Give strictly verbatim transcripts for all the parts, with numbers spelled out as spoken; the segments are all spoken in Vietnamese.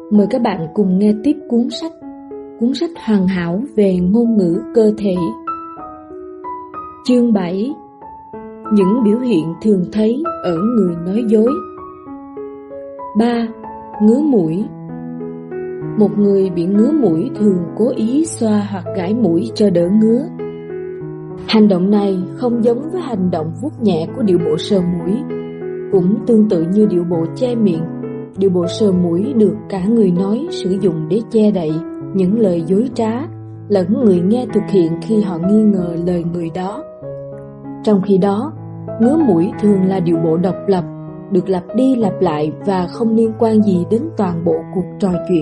Mời các bạn cùng nghe tiếp cuốn sách Cuốn sách hoàn hảo về ngôn ngữ cơ thể. Chương bảy. Những biểu hiện thường thấy ở người nói dối. Ba. Ngứa mũi. Một người bị ngứa mũi thường cố ý xoa hoặc gãi mũi cho đỡ ngứa. Hành động này không giống với hành động vuốt nhẹ của điệu bộ sờ mũi. Cũng tương tự như điệu bộ che miệng, điệu bộ sờ mũi được cả người nói sử dụng để che đậy những lời dối trá, lẫn người nghe thực hiện khi họ nghi ngờ lời người đó. Trong khi đó, ngứa mũi thường là điệu bộ độc lập, được lặp đi lặp lại và không liên quan gì đến toàn bộ cuộc trò chuyện.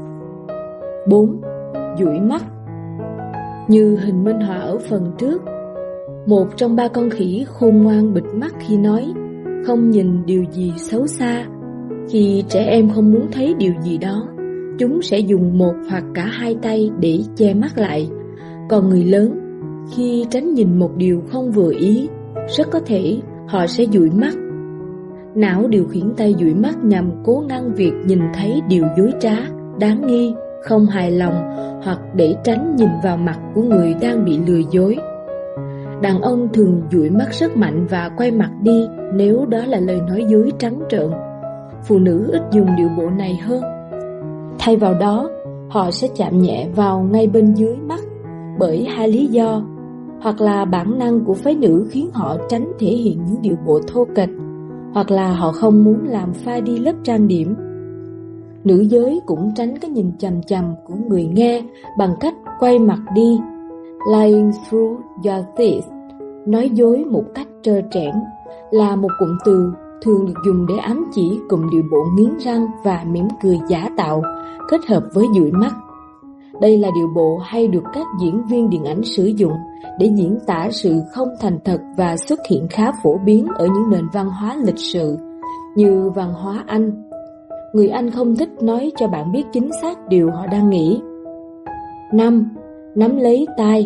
Bốn. Dụi mắt. Như hình minh họa ở phần trước, một trong ba con khỉ khôn ngoan bịt mắt khi nói, không nhìn điều gì xấu xa. Khi trẻ em không muốn thấy điều gì đó, chúng sẽ dùng một hoặc cả hai tay để che mắt lại. Còn người lớn, khi tránh nhìn một điều không vừa ý, rất có thể họ sẽ dụi mắt. Não điều khiển tay dụi mắt nhằm cố ngăn việc nhìn thấy điều dối trá, đáng nghi, không hài lòng, hoặc để tránh nhìn vào mặt của người đang bị lừa dối. Đàn ông thường dụi mắt rất mạnh và quay mặt đi nếu đó là lời nói dối trắng trợn. Phụ nữ ít dùng điệu bộ này hơn. Thay vào đó, họ sẽ chạm nhẹ vào ngay bên dưới mắt bởi hai lý do, hoặc là bản năng của phái nữ khiến họ tránh thể hiện những điệu bộ thô kệch, hoặc là họ không muốn làm phai đi lớp trang điểm. Nữ giới cũng tránh cái nhìn chằm chằm của người nghe bằng cách quay mặt đi, lying through your teeth, nói dối một cách trơ trẽn, là một cụm từ thường được dùng để ám chỉ cụm điệu bộ nghiến răng và mỉm cười giả tạo kết hợp với dụi mắt. Đây là điệu bộ hay được các diễn viên điện ảnh sử dụng để diễn tả sự không thành thật và xuất hiện khá phổ biến ở những nền văn hóa lịch sự như văn hóa Anh. Người Anh không thích nói cho bạn biết chính xác điều họ đang nghĩ. Năm. Nắm lấy tay.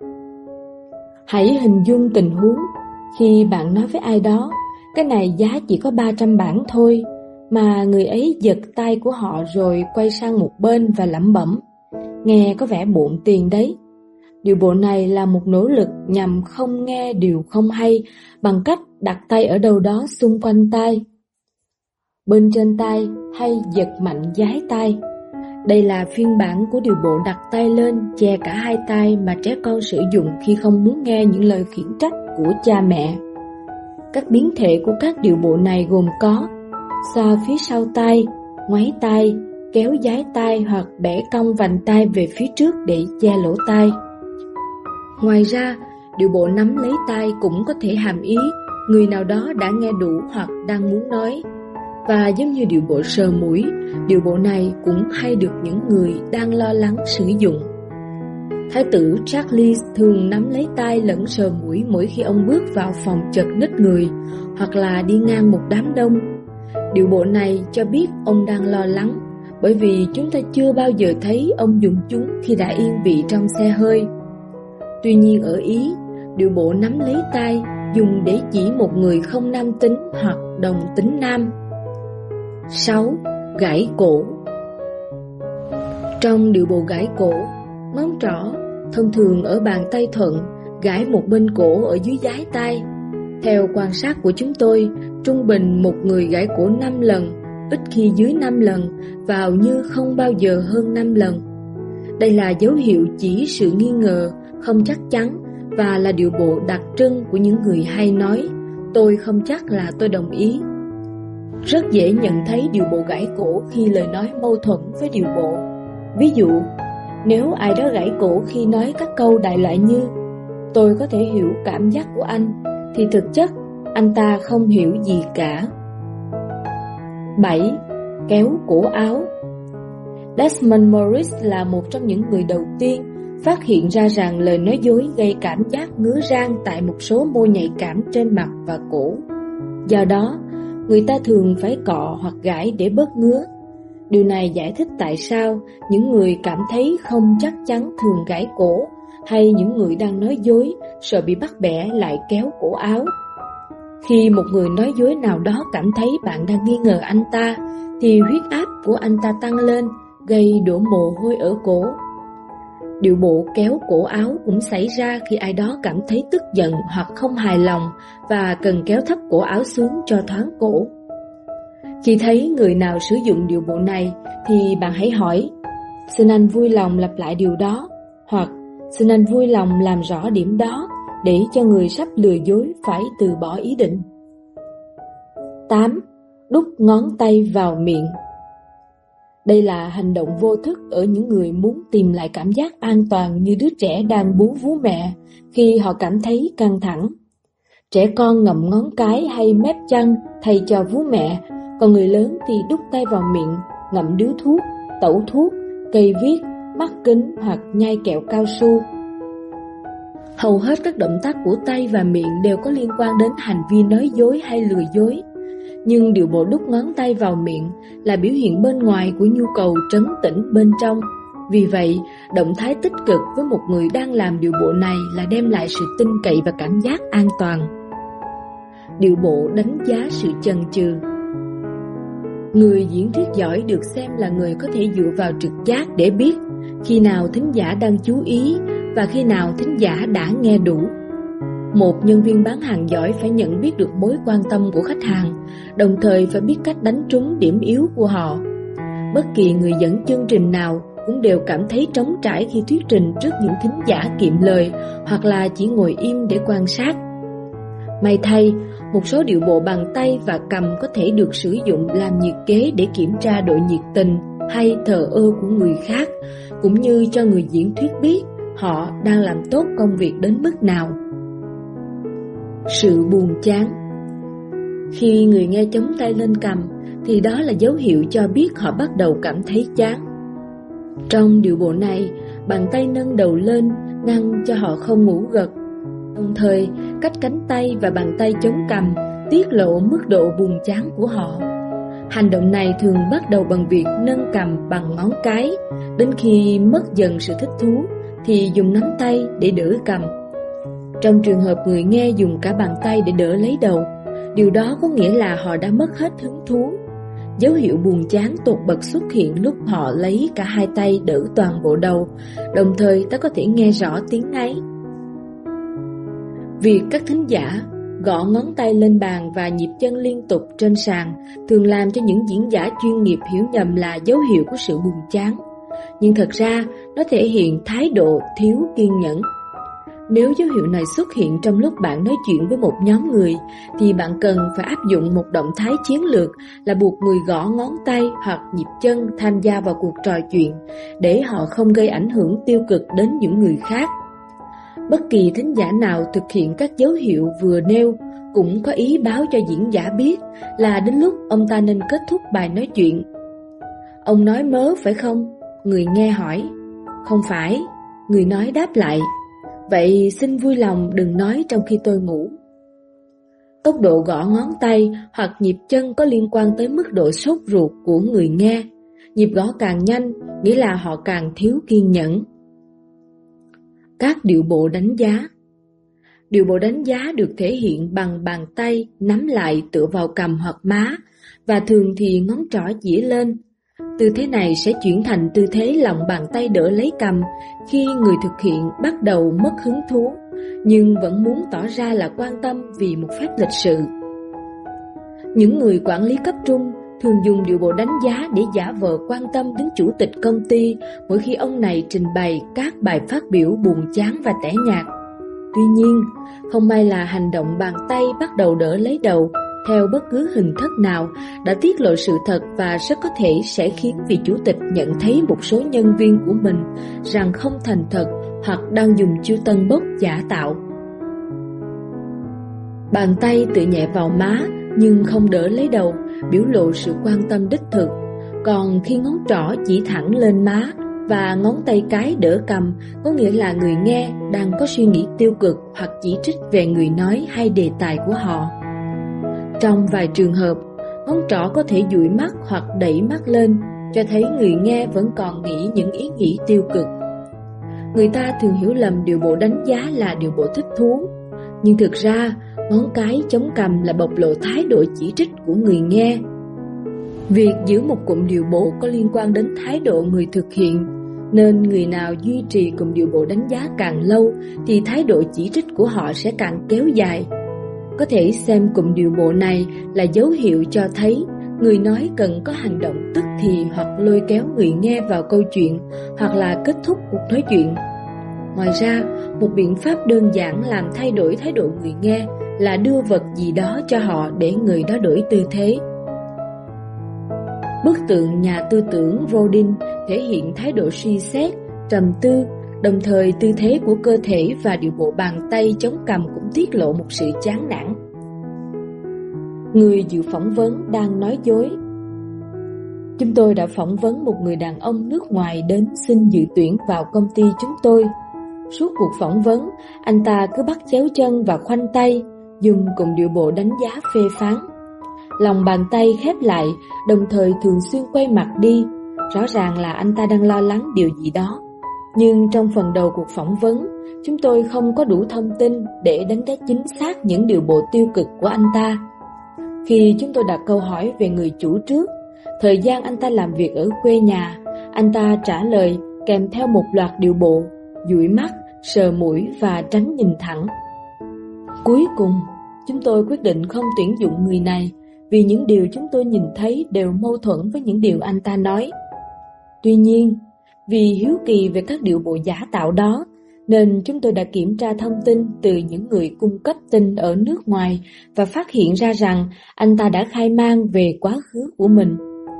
Hãy hình dung tình huống khi bạn nói với ai đó, cái này giá chỉ có ba trăm bảng thôi, mà người ấy giật tay của họ rồi quay sang một bên và lẩm bẩm, nghe có vẻ bộn tiền đấy. Điệu bộ này là một nỗ lực nhằm không nghe điều không hay bằng cách đặt tay ở đâu đó xung quanh tay, bên trên tay, hay giật mạnh giái tay. Đây là phiên bản của điệu bộ đặt tay lên che cả hai tay mà trẻ con sử dụng khi không muốn nghe những lời khiển trách của cha mẹ. Các biến thể của các điệu bộ này gồm có xoa phía sau tay, ngoáy tay, kéo giái tay hoặc bẻ cong vành tay về phía trước để che lỗ tai. Ngoài ra, điệu bộ nắm lấy tay cũng có thể hàm ý người nào đó đã nghe đủ hoặc đang muốn nói. Và giống như điệu bộ sờ mũi, điệu bộ này cũng hay được những người đang lo lắng sử dụng. Thái tử Charles thường nắm lấy tay lẫn sờ mũi mỗi khi ông bước vào phòng chật ních người hoặc là đi ngang một đám đông. Điệu bộ này cho biết ông đang lo lắng, bởi vì chúng ta chưa bao giờ thấy ông dùng chúng khi đã yên vị trong xe hơi. Tuy nhiên ở Ý, điệu bộ nắm lấy tay dùng để chỉ một người không nam tính hoặc đồng tính nam. Sáu. Gãi cổ. Trong điệu bộ gãi cổ, ngón trỏ, thông thường ở bàn tay thuận, gãi một bên cổ ở dưới giái tay. Theo quan sát của chúng tôi, trung bình một người gãi cổ năm lần, ít khi dưới năm lần, và hầu như không bao giờ hơn năm lần. Đây là dấu hiệu chỉ sự nghi ngờ, không chắc chắn, và là điệu bộ đặc trưng của những người hay nói, tôi không chắc là tôi đồng ý. Rất dễ nhận thấy điệu bộ gãi cổ khi lời nói mâu thuẫn với điệu bộ. Ví dụ, nếu ai đó gãi cổ khi nói các câu đại loại như tôi có thể hiểu cảm giác của anh, thì thực chất anh ta không hiểu gì cả. Bảy. Kéo cổ áo. Desmond Morris là một trong những người đầu tiên phát hiện ra rằng lời nói dối gây cảm giác ngứa rang tại một số mô nhạy cảm trên mặt và cổ. Do đó, người ta thường phải cọ hoặc gãi để bớt ngứa. Điều này giải thích tại sao những người cảm thấy không chắc chắn thường gãi cổ, hay những người đang nói dối sợ bị bắt bẻ lại kéo cổ áo. Khi một người nói dối nào đó cảm thấy bạn đang nghi ngờ anh ta, thì huyết áp của anh ta tăng lên, gây đổ mồ hôi ở cổ. Điệu bộ kéo cổ áo cũng xảy ra khi ai đó cảm thấy tức giận hoặc không hài lòng và cần kéo thấp cổ áo xuống cho thoáng cổ. Khi thấy người nào sử dụng điệu bộ này thì bạn hãy hỏi: xin anh vui lòng lặp lại điều đó, hoặc xin anh vui lòng làm rõ điểm đó, để cho người sắp lừa dối phải từ bỏ ý định. tám. Đút ngón tay vào miệng. Đây là hành động vô thức ở những người muốn tìm lại cảm giác an toàn, như đứa trẻ đang bú vú mẹ khi họ cảm thấy căng thẳng. Trẻ con ngậm ngón cái hay mép chân thay cho vú mẹ, còn người lớn thì đút tay vào miệng, ngậm điếu thuốc, tẩu thuốc, cây viết, mắc kính hoặc nhai kẹo cao su. Hầu hết các động tác của tay và miệng đều có liên quan đến hành vi nói dối hay lừa dối. Nhưng điệu bộ đút ngón tay vào miệng là biểu hiện bên ngoài của nhu cầu trấn tĩnh bên trong. Vì vậy, động thái tích cực với một người đang làm điệu bộ này là đem lại sự tin cậy và cảm giác an toàn. Điệu bộ đánh giá sự chần chừ. Người diễn thuyết giỏi được xem là người có thể dựa vào trực giác để biết khi nào thính giả đang chú ý và khi nào thính giả đã nghe đủ. Một nhân viên bán hàng giỏi phải nhận biết được mối quan tâm của khách hàng, đồng thời phải biết cách đánh trúng điểm yếu của họ. Bất kỳ người dẫn chương trình nào cũng đều cảm thấy trống trải khi thuyết trình trước những thính giả kiệm lời hoặc là chỉ ngồi im để quan sát. May thay, một số điệu bộ bằng tay và cầm có thể được sử dụng làm nhiệt kế để kiểm tra độ nhiệt tình hay thờ ơ của người khác, cũng như cho người diễn thuyết biết họ đang làm tốt công việc đến mức nào. Sự buồn chán. Khi người nghe chống tay lên cằm thì đó là dấu hiệu cho biết họ bắt đầu cảm thấy chán. Trong điệu bộ này, bàn tay nâng đầu lên ngăn cho họ không ngủ gật. Đồng thời, cách cánh tay và bàn tay chống cằm tiết lộ mức độ buồn chán của họ. Hành động này thường bắt đầu bằng việc nâng cằm bằng ngón cái, đến khi mất dần sự thích thú thì dùng nắm tay để đỡ cằm. Trong trường hợp người nghe dùng cả bàn tay để đỡ lấy đầu, điều đó có nghĩa là họ đã mất hết hứng thú. Dấu hiệu buồn chán tột bậc xuất hiện lúc họ lấy cả hai tay đỡ toàn bộ đầu, đồng thời ta có thể nghe rõ tiếng ấy. Việc các thính giả gõ ngón tay lên bàn và nhịp chân liên tục trên sàn thường làm cho những diễn giả chuyên nghiệp hiểu nhầm là dấu hiệu của sự buồn chán. Nhưng thật ra, nó thể hiện thái độ thiếu kiên nhẫn. Nếu dấu hiệu này xuất hiện trong lúc bạn nói chuyện với một nhóm người, thì bạn cần phải áp dụng một động thái chiến lược là buộc người gõ ngón tay hoặc nhịp chân tham gia vào cuộc trò chuyện, để họ không gây ảnh hưởng tiêu cực đến những người khác. Bất kỳ thính giả nào thực hiện các dấu hiệu vừa nêu cũng có ý báo cho diễn giả biết là đến lúc ông ta nên kết thúc bài nói chuyện. Ông nói mớ phải không? Người nghe hỏi. Không phải, người nói đáp lại. Vậy xin vui lòng đừng nói trong khi tôi ngủ. Tốc độ gõ ngón tay hoặc nhịp chân có liên quan tới mức độ sốt ruột của người nghe. Nhịp gõ càng nhanh nghĩa là họ càng thiếu kiên nhẫn. Các điệu bộ đánh giá. Điệu bộ đánh giá được thể hiện bằng bàn tay nắm lại tựa vào cằm hoặc má, và thường thì ngón trỏ chỉ lên. Tư thế này sẽ chuyển thành tư thế lòng bàn tay đỡ lấy cằm khi người thực hiện bắt đầu mất hứng thú, nhưng vẫn muốn tỏ ra là quan tâm vì một phép lịch sự. Những người quản lý cấp trung thường dùng điệu bộ đánh giá để giả vờ quan tâm đến chủ tịch công ty mỗi khi ông này trình bày các bài phát biểu buồn chán và tẻ nhạt. Tuy nhiên, không may là hành động bàn tay bắt đầu đỡ lấy đầu theo bất cứ hình thức nào đã tiết lộ sự thật và rất có thể sẽ khiến vị chủ tịch nhận thấy một số nhân viên của mình rằng không thành thật hoặc đang dùng chiêu tân bốc giả tạo. Bàn tay tự nhẹ vào má nhưng không đỡ lấy đầu, biểu lộ sự quan tâm đích thực. Còn khi ngón trỏ chỉ thẳng lên má và ngón tay cái đỡ cằm, có nghĩa là người nghe đang có suy nghĩ tiêu cực hoặc chỉ trích về người nói hay đề tài của họ. Trong vài trường hợp, ngón trỏ có thể dụi mắt hoặc đẩy mắt lên, cho thấy người nghe vẫn còn nghĩ những ý nghĩ tiêu cực. Người ta thường hiểu lầm điệu bộ đánh giá là điệu bộ thích thú, nhưng thực ra ngón cái chống cằm là bộc lộ thái độ chỉ trích của người nghe. Việc giữ một cụm điệu bộ có liên quan đến thái độ người thực hiện, nên người nào duy trì cụm điệu bộ đánh giá càng lâu thì thái độ chỉ trích của họ sẽ càng kéo dài. Có thể xem cụm điệu bộ này là dấu hiệu cho thấy người nói cần có hành động tức thì hoặc lôi kéo người nghe vào câu chuyện, hoặc là kết thúc cuộc nói chuyện. Ngoài ra, một biện pháp đơn giản làm thay đổi thái độ người nghe là đưa vật gì đó cho họ để người đó đổi tư thế. Bức tượng nhà tư tưởng Rodin thể hiện thái độ suy xét, trầm tư, đồng thời tư thế của cơ thể và điệu bộ bàn tay chống cằm cũng tiết lộ một sự chán nản. Người dự phỏng vấn đang nói dối. Chúng tôi đã phỏng vấn một người đàn ông nước ngoài đến xin dự tuyển vào công ty chúng tôi. Suốt cuộc phỏng vấn, anh ta cứ bắt chéo chân và khoanh tay, dùng cùng điệu bộ đánh giá phê phán. Lòng bàn tay khép lại, đồng thời thường xuyên quay mặt đi. Rõ ràng là anh ta đang lo lắng điều gì đó. Nhưng trong phần đầu cuộc phỏng vấn, chúng tôi không có đủ thông tin để đánh giá chính xác những điều bộ tiêu cực của anh ta. Khi chúng tôi đặt câu hỏi về người chủ trước, thời gian anh ta làm việc ở quê nhà, anh ta trả lời kèm theo một loạt điều bộ, dụi mắt, sờ mũi và tránh nhìn thẳng. Cuối cùng, chúng tôi quyết định không tuyển dụng người này vì những điều chúng tôi nhìn thấy đều mâu thuẫn với những điều anh ta nói. Tuy nhiên, vì hiếu kỳ về các điệu bộ giả tạo đó, nên chúng tôi đã kiểm tra thông tin từ những người cung cấp tin ở nước ngoài và phát hiện ra rằng anh ta đã khai man về quá khứ của mình.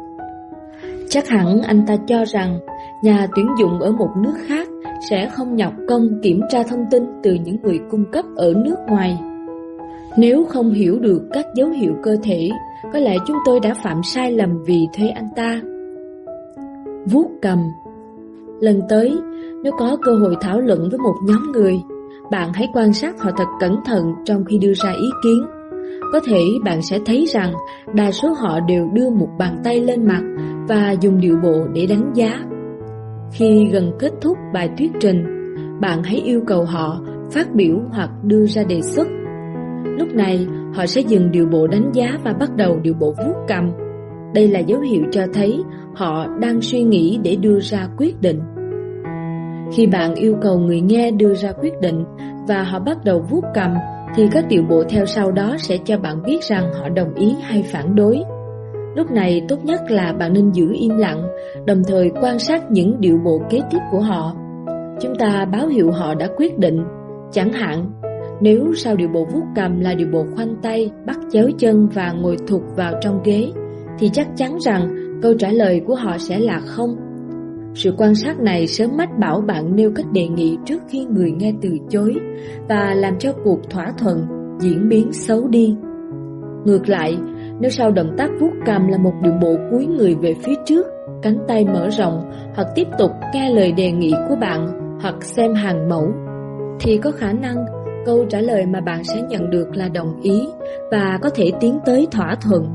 Chắc hẳn anh ta cho rằng nhà tuyển dụng ở một nước khác sẽ không nhọc công kiểm tra thông tin từ những người cung cấp ở nước ngoài. Nếu không hiểu được các dấu hiệu cơ thể, có lẽ chúng tôi đã phạm sai lầm vì thuê anh ta. Vuốt cầm. Lần tới, nếu có cơ hội thảo luận với một nhóm người, bạn hãy quan sát họ thật cẩn thận trong khi đưa ra ý kiến. Có thể bạn sẽ thấy rằng đa số họ đều đưa một bàn tay lên mặt và dùng điệu bộ để đánh giá. Khi gần kết thúc bài thuyết trình, bạn hãy yêu cầu họ phát biểu hoặc đưa ra đề xuất. Lúc này, họ sẽ dừng điệu bộ đánh giá và bắt đầu điệu bộ vuốt cầm. Đây là dấu hiệu cho thấy họ đang suy nghĩ để đưa ra quyết định. Khi bạn yêu cầu người nghe đưa ra quyết định và họ bắt đầu vuốt cầm, thì các điệu bộ theo sau đó sẽ cho bạn biết rằng họ đồng ý hay phản đối. Lúc này tốt nhất là bạn nên giữ im lặng, đồng thời quan sát những điệu bộ kế tiếp của họ. Chúng ta báo hiệu họ đã quyết định. Chẳng hạn, nếu sau điệu bộ vuốt cầm là điệu bộ khoanh tay, bắt chéo chân và ngồi thụt vào trong ghế, thì chắc chắn rằng câu trả lời của họ sẽ là không. Sự quan sát này sớm mách bảo bạn nêu cách đề nghị trước khi người nghe từ chối và làm cho cuộc thỏa thuận diễn biến xấu đi. Ngược lại, nếu sau động tác vuốt cầm là một điệu bộ cúi người về phía trước, cánh tay mở rộng, hoặc tiếp tục nghe lời đề nghị của bạn, hoặc xem hàng mẫu, thì có khả năng câu trả lời mà bạn sẽ nhận được là đồng ý và có thể tiến tới thỏa thuận.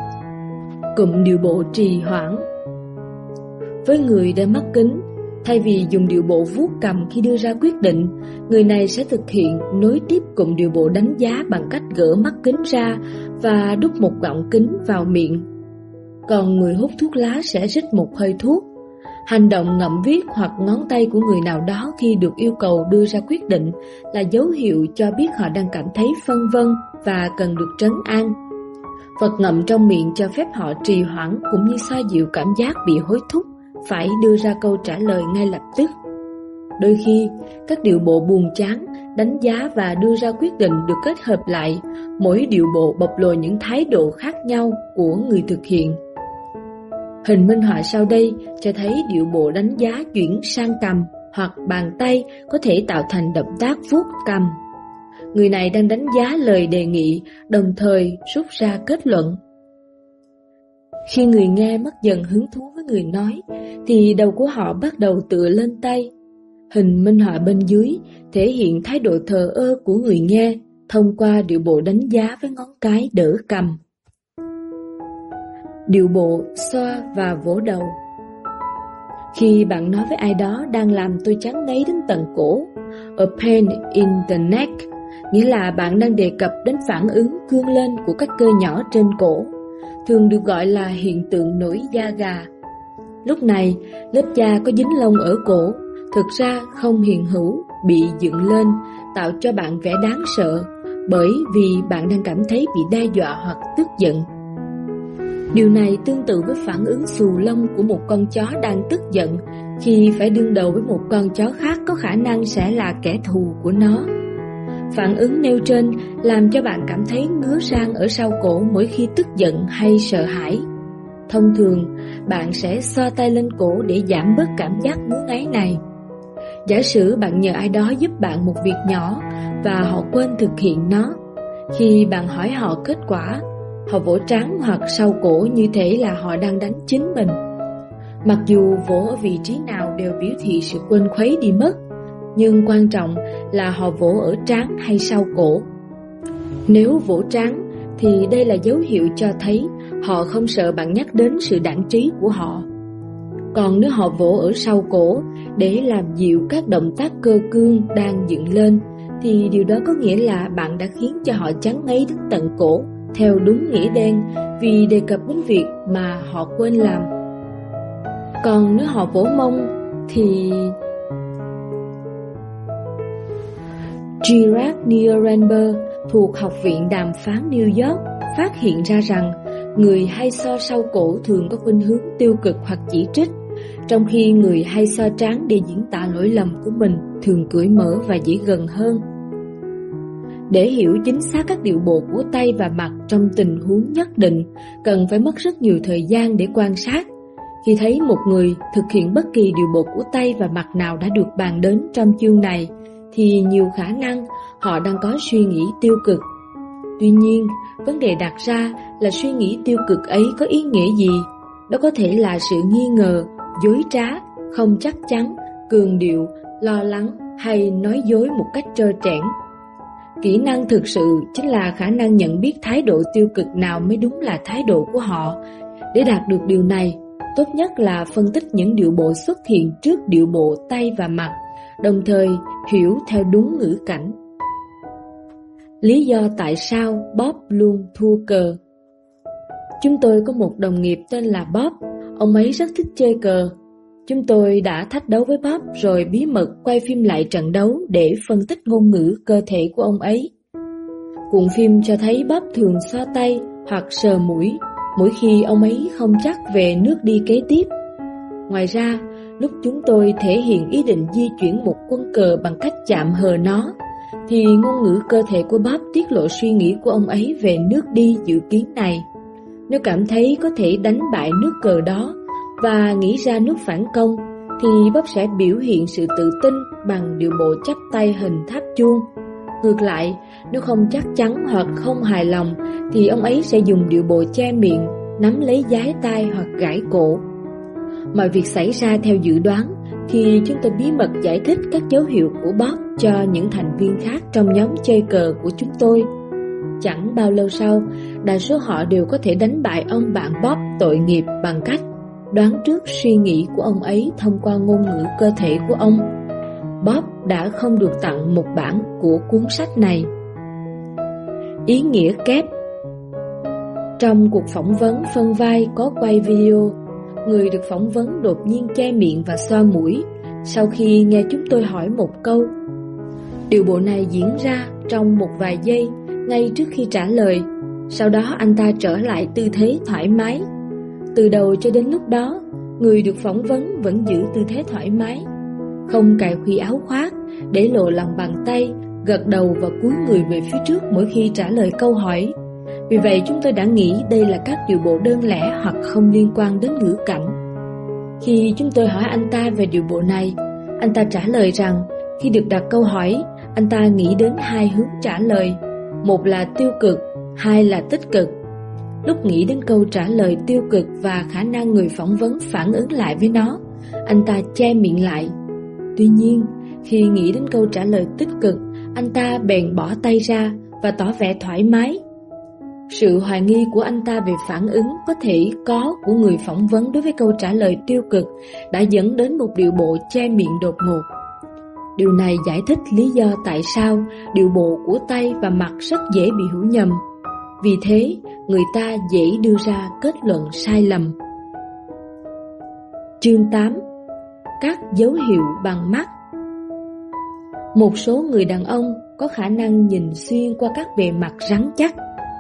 Cụm điệu bộ trì hoãn. Với người đeo mắt kính, thay vì dùng điệu bộ vuốt cầm khi đưa ra quyết định, người này sẽ thực hiện nối tiếp cụm điệu bộ đánh giá bằng cách gỡ mắt kính ra và đút một gọng kính vào miệng. Còn người hút thuốc lá sẽ rít một hơi thuốc. Hành động ngậm viết hoặc ngón tay của người nào đó khi được yêu cầu đưa ra quyết định là dấu hiệu cho biết họ đang cảm thấy phân vân và cần được trấn an. Vật ngậm trong miệng cho phép họ trì hoãn cũng như xoa dịu cảm giác bị hối thúc phải đưa ra câu trả lời ngay lập tức. Đôi khi, các điệu bộ buồn chán, đánh giá và đưa ra quyết định được kết hợp lại, mỗi điệu bộ bộc lộ những thái độ khác nhau của người thực hiện. Hình minh họa sau đây cho thấy điệu bộ đánh giá chuyển sang cầm hoặc bàn tay có thể tạo thành động tác vuốt cầm. Người này đang đánh giá lời đề nghị, đồng thời rút ra kết luận. Khi người nghe mất dần hứng thú với người nói, thì đầu của họ bắt đầu tựa lên tay. Hình minh họa bên dưới thể hiện thái độ thờ ơ của người nghe thông qua điệu bộ đánh giá với ngón cái đỡ cầm. Điệu bộ xoa và vỗ đầu. Khi bạn nói với ai đó đang làm tôi chán ngấy đến tận cổ, a pain in the neck, nghĩa là bạn đang đề cập đến phản ứng cương lên của các cơ nhỏ trên cổ. thường được gọi là hiện tượng nổi da gà. Lúc này, lớp da có dính lông ở cổ, thực ra không hiện hữu, bị dựng lên, tạo cho bạn vẻ đáng sợ, bởi vì bạn đang cảm thấy bị đe dọa hoặc tức giận. Điều này tương tự với phản ứng xù lông của một con chó đang tức giận khi phải đương đầu với một con chó khác có khả năng sẽ là kẻ thù của nó. Phản ứng nêu trên làm cho bạn cảm thấy ngứa rang ở sau cổ mỗi khi tức giận hay sợ hãi. Thông thường, bạn sẽ xoa tay lên cổ để giảm bớt cảm giác ngứa ngáy này. Giả sử bạn nhờ ai đó giúp bạn một việc nhỏ và họ quên thực hiện nó. Khi bạn hỏi họ kết quả, họ vỗ trán hoặc sau cổ như thể là họ đang đánh chính mình. Mặc dù vỗ ở vị trí nào đều biểu thị sự quên khuấy đi mất, nhưng quan trọng là họ vỗ ở trán hay sau cổ. Nếu vỗ trán thì đây là dấu hiệu cho thấy họ không sợ bạn nhắc đến sự đãng trí của họ. Còn nếu họ vỗ ở sau cổ để làm dịu các động tác cơ cương đang dựng lên, thì điều đó có nghĩa là bạn đã khiến cho họ chán ngấy đến tận cổ, theo đúng nghĩa đen, vì đề cập đến việc mà họ quên làm. Còn nếu họ vỗ mông thì... Gerard Nirenberg thuộc Học viện Đàm phán New York phát hiện ra rằng người hay so sau cổ thường có khuynh hướng tiêu cực hoặc chỉ trích, trong khi người hay so trán để diễn tả lỗi lầm của mình thường cởi mở và dễ gần hơn. Để hiểu chính xác các điệu bộ của tay và mặt trong tình huống nhất định, cần phải mất rất nhiều thời gian để quan sát. Khi thấy một người thực hiện bất kỳ điệu bộ của tay và mặt nào đã được bàn đến trong chương này, thì nhiều khả năng họ đang có suy nghĩ tiêu cực. Tuy nhiên, vấn đề đặt ra là suy nghĩ tiêu cực ấy có ý nghĩa gì? Đó có thể là sự nghi ngờ, dối trá, không chắc chắn, cường điệu, lo lắng hay nói dối một cách trơ trẽn. Kỹ năng thực sự chính là khả năng nhận biết thái độ tiêu cực nào mới đúng là thái độ của họ. Để đạt được điều này, tốt nhất là phân tích những điệu bộ xuất hiện trước điệu bộ tay và mặt, đồng thời hiểu theo đúng ngữ cảnh. Lý do tại sao Bob luôn thua cờ. Chúng tôi có một đồng nghiệp tên là Bob, ông ấy rất thích chơi cờ. Chúng tôi đã thách đấu với Bob rồi bí mật quay phim lại trận đấu để phân tích ngôn ngữ cơ thể của ông ấy. Cuộn phim cho thấy Bob thường xoa tay hoặc sờ mũi mỗi khi ông ấy không chắc về nước đi kế tiếp. Ngoài ra, lúc chúng tôi thể hiện ý định di chuyển một quân cờ bằng cách chạm hờ nó, thì ngôn ngữ cơ thể của Bob tiết lộ suy nghĩ của ông ấy về nước đi dự kiến này. Nếu cảm thấy có thể đánh bại nước cờ đó và nghĩ ra nước phản công, thì Bob sẽ biểu hiện sự tự tin bằng điệu bộ chắp tay hình tháp chuông. Ngược lại, nếu không chắc chắn hoặc không hài lòng, thì ông ấy sẽ dùng điệu bộ che miệng, nắm lấy dái tai hoặc gãi cổ. Mọi việc xảy ra theo dự đoán khi chúng tôi bí mật giải thích các dấu hiệu của Bob cho những thành viên khác trong nhóm chơi cờ của chúng tôi. Chẳng bao lâu sau, đa số họ đều có thể đánh bại ông bạn Bob tội nghiệp bằng cách đoán trước suy nghĩ của ông ấy thông qua ngôn ngữ cơ thể của ông. Bob đã không được tặng một bản của cuốn sách này. Ý nghĩa kép. Trong cuộc phỏng vấn phân vai có quay video, người được phỏng vấn đột nhiên che miệng và xoa mũi sau khi nghe chúng tôi hỏi một câu. Điệu bộ này diễn ra trong một vài giây ngay trước khi trả lời. Sau đó anh ta trở lại tư thế thoải mái. Từ đầu cho đến lúc đó, người được phỏng vấn vẫn giữ tư thế thoải mái, không cài khuy áo khoác, để lộ lòng bàn tay, gật đầu và cúi người về phía trước mỗi khi trả lời câu hỏi. Vì vậy chúng tôi đã nghĩ đây là các điệu bộ đơn lẻ hoặc không liên quan đến ngữ cảnh. Khi chúng tôi hỏi anh ta về điệu bộ này, anh ta trả lời rằng khi được đặt câu hỏi, anh ta nghĩ đến hai hướng trả lời, một là tiêu cực, hai là tích cực. Lúc nghĩ đến câu trả lời tiêu cực và khả năng người phỏng vấn phản ứng lại với nó, anh ta che miệng lại. Tuy nhiên, khi nghĩ đến câu trả lời tích cực, anh ta bèn bỏ tay ra và tỏ vẻ thoải mái. Sự hoài nghi của anh ta về phản ứng có thể có của người phỏng vấn đối với câu trả lời tiêu cực đã dẫn đến một điệu bộ che miệng đột ngột. Điều này giải thích lý do tại sao điệu bộ của tay và mặt rất dễ bị hiểu nhầm. Vì thế, người ta dễ đưa ra kết luận sai lầm. Chương tám. Các dấu hiệu bằng mắt. Một số người đàn ông có khả năng nhìn xuyên qua các bề mặt rắn chắc.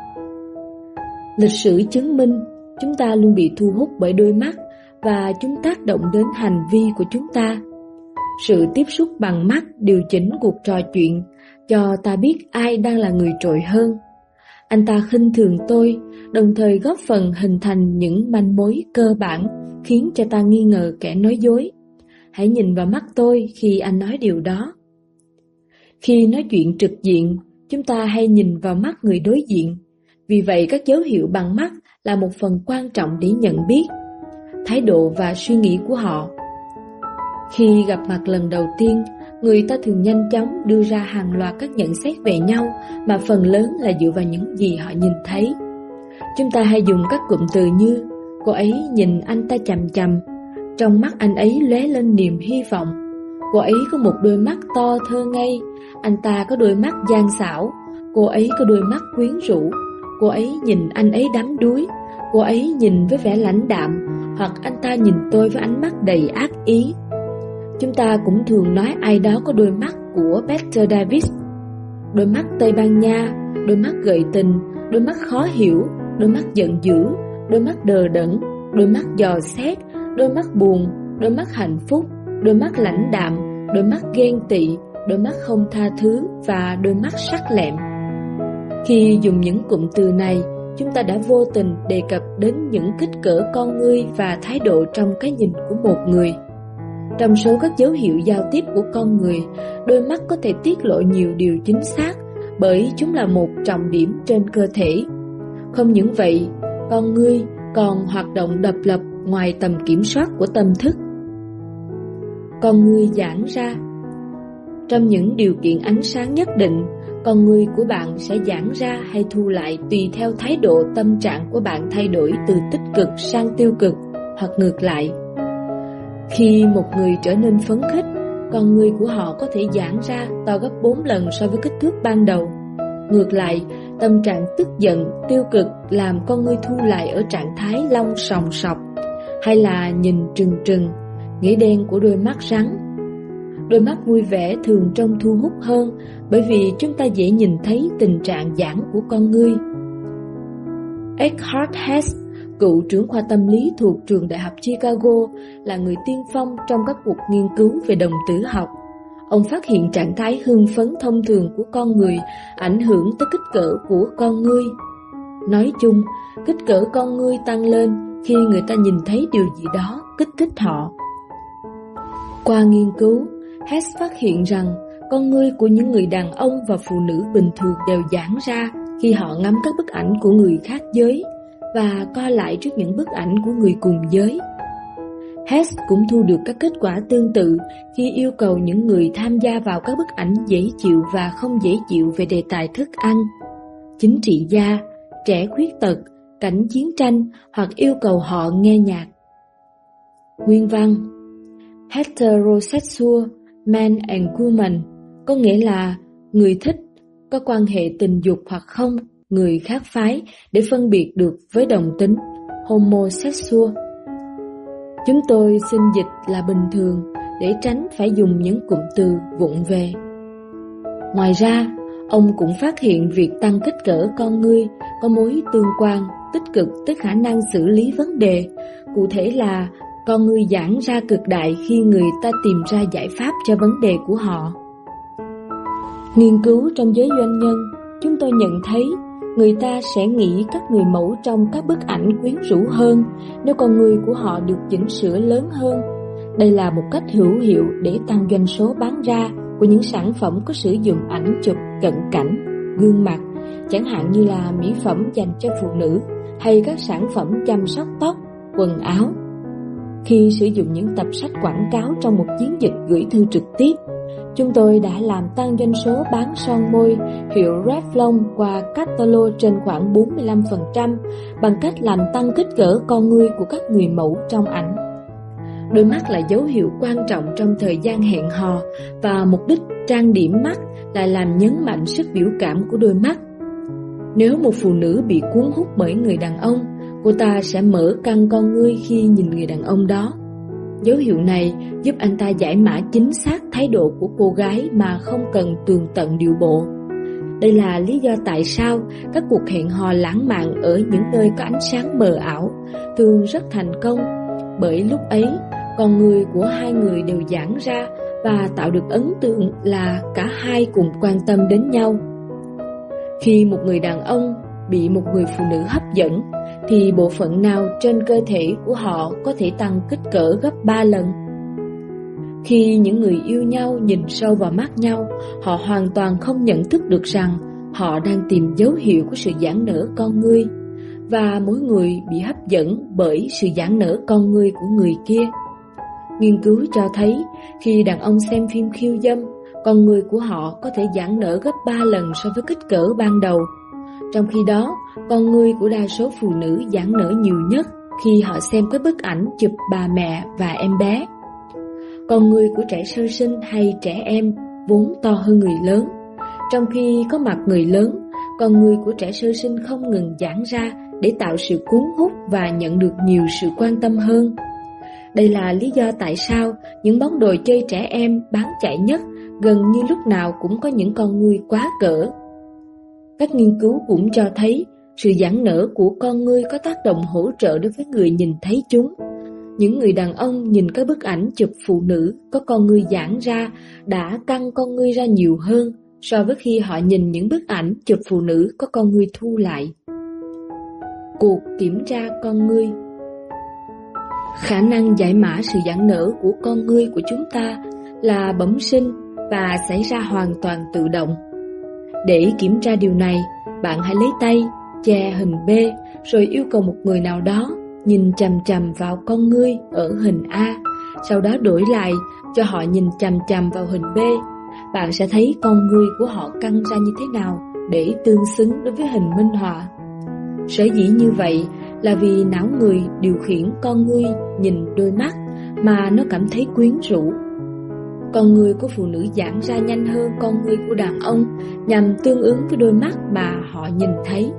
Lịch sử chứng minh chúng ta luôn bị thu hút bởi đôi mắt và chúng tác động đến hành vi của chúng ta. Sự tiếp xúc bằng mắt điều chỉnh cuộc trò chuyện, cho ta biết ai đang là người trội hơn. Anh ta khinh thường tôi, đồng thời góp phần hình thành những manh mối cơ bản khiến cho ta nghi ngờ kẻ nói dối. Hãy nhìn vào mắt tôi khi anh nói điều đó. Khi nói chuyện trực diện, chúng ta hay nhìn vào mắt người đối diện. Vì vậy các dấu hiệu bằng mắt là một phần quan trọng để nhận biết thái độ và suy nghĩ của họ. Khi gặp mặt lần đầu tiên, người ta thường nhanh chóng đưa ra hàng loạt các nhận xét về nhau mà phần lớn là dựa vào những gì họ nhìn thấy. Chúng ta hay dùng các cụm từ như cô ấy nhìn anh ta chằm chằm, trong mắt anh ấy lóe lên niềm hy vọng, cô ấy có một đôi mắt to thơ ngây, anh ta có đôi mắt gian xảo, cô ấy có đôi mắt quyến rũ, cô ấy nhìn anh ấy đắm đuối, cô ấy nhìn với vẻ lãnh đạm, hoặc anh ta nhìn tôi với ánh mắt đầy ác ý. Chúng ta cũng thường nói ai đó có đôi mắt của Peter Davis, đôi mắt Tây Ban Nha, đôi mắt gợi tình, đôi mắt khó hiểu, đôi mắt giận dữ, đôi mắt đờ đẫn, đôi mắt dò xét, đôi mắt buồn, đôi mắt hạnh phúc, đôi mắt lãnh đạm, đôi mắt ghen tị, đôi mắt không tha thứ và đôi mắt sắc lẹm. Khi dùng những cụm từ này, chúng ta đã vô tình đề cập đến những kích cỡ con ngươi và thái độ trong cái nhìn của một người. Trong số các dấu hiệu giao tiếp của con người, đôi mắt có thể tiết lộ nhiều điều chính xác bởi chúng là một trọng điểm trên cơ thể. Không những vậy, con ngươi còn hoạt động độc lập ngoài tầm kiểm soát của tâm thức. Con ngươi giãn ra. Trong những điều kiện ánh sáng nhất định, con ngươi của bạn sẽ giãn ra hay thu lại tùy theo thái độ tâm trạng của bạn thay đổi từ tích cực sang tiêu cực hoặc ngược lại. Khi một người trở nên phấn khích, con ngươi của họ có thể giãn ra to gấp bốn lần so với kích thước ban đầu. Ngược lại, tâm trạng tức giận, tiêu cực làm con ngươi thu lại ở trạng thái long sòng sọc, hay là nhìn trừng trừng, nghĩa đen của đôi mắt rắn. Đôi mắt vui vẻ thường trông thu hút hơn bởi vì chúng ta dễ nhìn thấy tình trạng giãn của con ngươi. Eckhart Hess, cựu trưởng khoa tâm lý thuộc trường Đại học Chicago, là người tiên phong trong các cuộc nghiên cứu về đồng tử học. Ông phát hiện trạng thái hưng phấn thông thường của con người ảnh hưởng tới kích cỡ của con ngươi. Nói chung, kích cỡ con ngươi tăng lên khi người ta nhìn thấy điều gì đó kích thích họ. Qua nghiên cứu, Hess phát hiện rằng con ngươi của những người đàn ông và phụ nữ bình thường đều giãn ra khi họ ngắm các bức ảnh của người khác giới và co lại trước những bức ảnh của người cùng giới. Hess cũng thu được các kết quả tương tự khi yêu cầu những người tham gia vào các bức ảnh dễ chịu và không dễ chịu về đề tài thức ăn, chính trị gia, trẻ khuyết tật, cảnh chiến tranh hoặc yêu cầu họ nghe nhạc. Nguyên văn: Heterosexual man and woman có nghĩa là người thích có quan hệ tình dục hoặc không, người khác phái để phân biệt được với đồng tính homosexual. Chúng tôi xin dịch là bình thường để tránh phải dùng những cụm từ vụng về. Ngoài ra, ông cũng phát hiện việc tăng kích cỡ con ngươi có mối tương quan tích cực tới khả năng xử lý vấn đề, cụ thể là con ngươi giãn ra cực đại khi người ta tìm ra giải pháp cho vấn đề của họ. Nghiên cứu trong giới doanh nhân, chúng tôi nhận thấy người ta sẽ nghĩ các người mẫu trong các bức ảnh quyến rũ hơn nếu con ngươi của họ được chỉnh sửa lớn hơn. Đây là một cách hữu hiệu để tăng doanh số bán ra của những sản phẩm có sử dụng ảnh chụp cận cảnh, gương mặt, chẳng hạn như là mỹ phẩm dành cho phụ nữ hay các sản phẩm chăm sóc tóc, quần áo. Khi sử dụng những tập sách quảng cáo trong một chiến dịch gửi thư trực tiếp, chúng tôi đã làm tăng doanh số bán son môi hiệu Revlon qua catalog trên khoảng bốn mươi lăm phần trăm bằng cách làm tăng kích cỡ con ngươi của các người mẫu trong ảnh. Đôi mắt là dấu hiệu quan trọng trong thời gian hẹn hò và mục đích trang điểm mắt là làm nhấn mạnh sức biểu cảm của đôi mắt. Nếu một phụ nữ bị cuốn hút bởi người đàn ông, cô ta sẽ mở căng con ngươi khi nhìn người đàn ông đó. Dấu hiệu này giúp anh ta giải mã chính xác thái độ của cô gái mà không cần tường tận điệu bộ. Đây là lý do tại sao các cuộc hẹn hò lãng mạn ở những nơi có ánh sáng mờ ảo thường rất thành công, bởi lúc ấy con người của hai người đều giãn ra và tạo được ấn tượng là cả hai cùng quan tâm đến nhau. Khi một người đàn ông bị một người phụ nữ hấp dẫn, thì bộ phận nào trên cơ thể của họ có thể tăng kích cỡ gấp ba lần? Khi những người yêu nhau nhìn sâu vào mắt nhau, họ hoàn toàn không nhận thức được rằng họ đang tìm dấu hiệu của sự giãn nở con ngươi, và mỗi người bị hấp dẫn bởi sự giãn nở con ngươi của người kia. Nghiên cứu cho thấy, khi đàn ông xem phim khiêu dâm, con người của họ có thể giãn nở gấp ba lần so với kích cỡ ban đầu. Trong khi đó, con người của đa số phụ nữ giãn nở nhiều nhất khi họ xem các bức ảnh chụp bà mẹ và em bé. Con người của trẻ sơ sinh hay trẻ em vốn to hơn người lớn. Trong khi có mặt người lớn, con người của trẻ sơ sinh không ngừng giãn ra để tạo sự cuốn hút và nhận được nhiều sự quan tâm hơn. Đây là lý do tại sao những món đồ chơi trẻ em bán chạy nhất gần như lúc nào cũng có những con người quá cỡ. Các nghiên cứu cũng cho thấy sự giãn nở của con người có tác động hỗ trợ đối với người nhìn thấy chúng. Những người đàn ông nhìn các bức ảnh chụp phụ nữ có con người giãn ra đã căng con người ra nhiều hơn so với khi họ nhìn những bức ảnh chụp phụ nữ có con người thu lại. Cuộc kiểm tra con người. Khả năng giải mã sự giãn nở của con người của chúng ta là bẩm sinh và xảy ra hoàn toàn tự động. Để kiểm tra điều này, bạn hãy lấy tay che hình B rồi yêu cầu một người nào đó nhìn chằm chằm vào con ngươi ở hình A, sau đó đổi lại cho họ nhìn chằm chằm vào hình B. Bạn sẽ thấy con ngươi của họ căng ra như thế nào để tương xứng đối với hình minh họa. Sở dĩ như vậy là vì não người điều khiển con ngươi nhìn đôi mắt mà nó cảm thấy quyến rũ. Con người của phụ nữ giãn ra nhanh hơn con người của đàn ông nhằm tương ứng với đôi mắt mà họ nhìn thấy.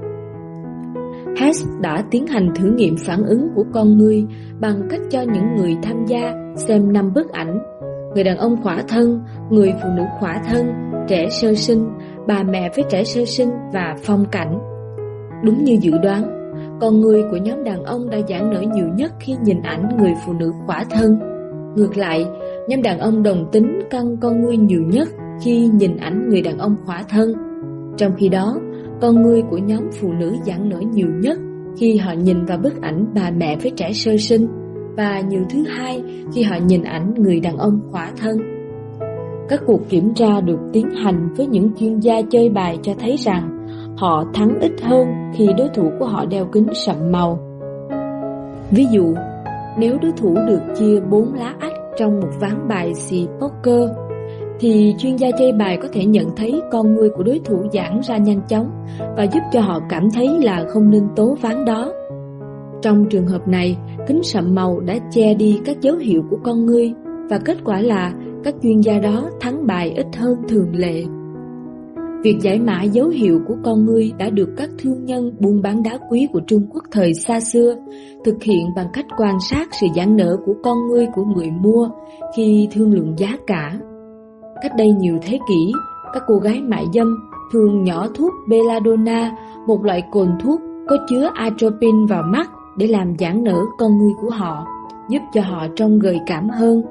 Hess đã tiến hành thử nghiệm phản ứng của con người bằng cách cho những người tham gia xem năm bức ảnh: người đàn ông khỏa thân, người phụ nữ khỏa thân, trẻ sơ sinh, bà mẹ với trẻ sơ sinh và phong cảnh. Đúng như dự đoán, con người của nhóm đàn ông đã giãn nở nhiều nhất khi nhìn ảnh người phụ nữ khỏa thân. Ngược lại, nhóm đàn ông đồng tính căng con ngươi nhiều nhất khi nhìn ảnh người đàn ông khỏa thân. Trong khi đó, con ngươi của nhóm phụ nữ giãn nở nhiều nhất khi họ nhìn vào bức ảnh bà mẹ với trẻ sơ sinh, và nhiều thứ hai khi họ nhìn ảnh người đàn ông khỏa thân. Các cuộc kiểm tra được tiến hành với những chuyên gia chơi bài cho thấy rằng họ thắng ít hơn khi đối thủ của họ đeo kính sậm màu. Ví dụ, nếu đối thủ được chia bốn lá ách trong một ván bài xì poker, thì chuyên gia chơi bài có thể nhận thấy con ngươi của đối thủ giãn ra nhanh chóng và giúp cho họ cảm thấy là không nên tố ván đó. Trong trường hợp này, kính sậm màu đã che đi các dấu hiệu của con ngươi, và kết quả là các chuyên gia đó thắng bài ít hơn thường lệ. Việc giải mã dấu hiệu của con ngươi đã được các thương nhân buôn bán đá quý của Trung Quốc thời xa xưa thực hiện bằng cách quan sát sự giãn nở của con ngươi của người mua khi thương lượng giá cả. Cách đây nhiều thế kỷ, các cô gái mại dâm thường nhỏ thuốc belladonna, một loại cồn thuốc có chứa atropine vào mắt để làm giãn nở con ngươi của họ, giúp cho họ trông gợi cảm hơn.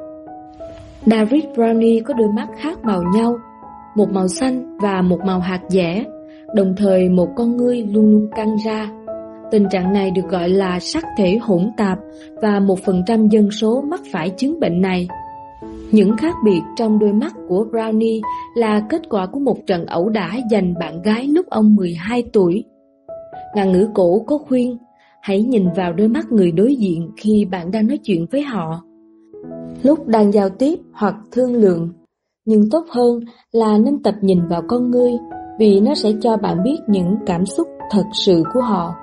David Brownie có đôi mắt khác màu nhau, một màu xanh và một màu hạt dẻ, đồng thời một con ngươi luôn luôn căng ra. Tình trạng này được gọi là sắc thể hỗn tạp và một phần trăm dân số mắc phải chứng bệnh này. Những khác biệt trong đôi mắt của Brownie là kết quả của một trận ẩu đả giành bạn gái lúc ông mười hai tuổi. Ngạn ngữ cổ có khuyên: hãy nhìn vào đôi mắt người đối diện khi bạn đang nói chuyện với họ, lúc đang giao tiếp hoặc thương lượng. Nhưng tốt hơn là nên tập nhìn vào con ngươi, vì nó sẽ cho bạn biết những cảm xúc thật sự của họ.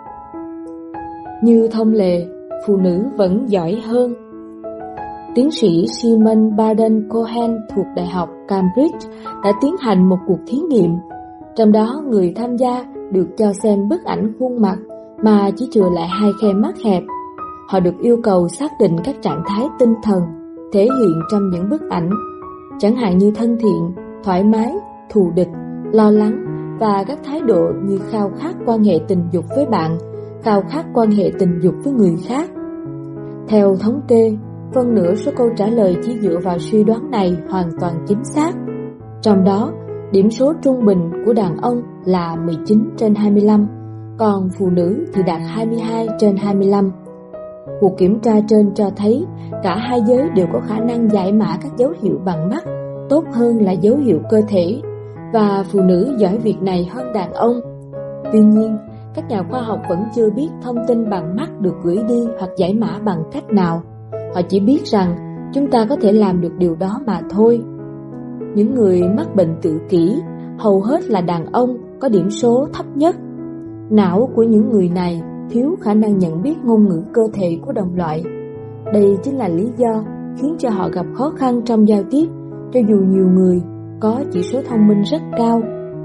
Như thông lệ, phụ nữ vẫn giỏi hơn. Tiến sĩ Simon Baden-Cohen thuộc Đại học Cambridge đã tiến hành một cuộc thí nghiệm. Trong đó người tham gia được cho xem bức ảnh khuôn mặt mà chỉ chừa lại hai khe mắt hẹp. Họ được yêu cầu xác định các trạng thái tinh thần thể hiện trong những bức ảnh, chẳng hạn như thân thiện, thoải mái, thù địch, lo lắng và các thái độ như khao khát quan hệ tình dục với bạn, khao khát quan hệ tình dục với người khác. Theo thống kê, phân nửa số câu trả lời chỉ dựa vào suy đoán này hoàn toàn chính xác. Trong đó, điểm số trung bình của đàn ông là mười chín trên hai mươi lăm, còn phụ nữ thì đạt hai mươi hai trên hai mươi lăm. Cuộc kiểm tra trên cho thấy cả hai giới đều có khả năng giải mã các dấu hiệu bằng mắt tốt hơn là dấu hiệu cơ thể, và phụ nữ giỏi việc này hơn đàn ông. Tuy nhiên, các nhà khoa học vẫn chưa biết thông tin bằng mắt được gửi đi hoặc giải mã bằng cách nào. Họ chỉ biết rằng chúng ta có thể làm được điều đó mà thôi. Những người mắc bệnh tự kỷ, hầu hết là đàn ông, có điểm số thấp nhất. Não của những người này thiếu khả năng nhận biết ngôn ngữ cơ thể của đồng loại. Đây chính là lý do khiến cho họ gặp khó khăn trong giao tiếp, cho dù nhiều người có chỉ số thông minh rất cao.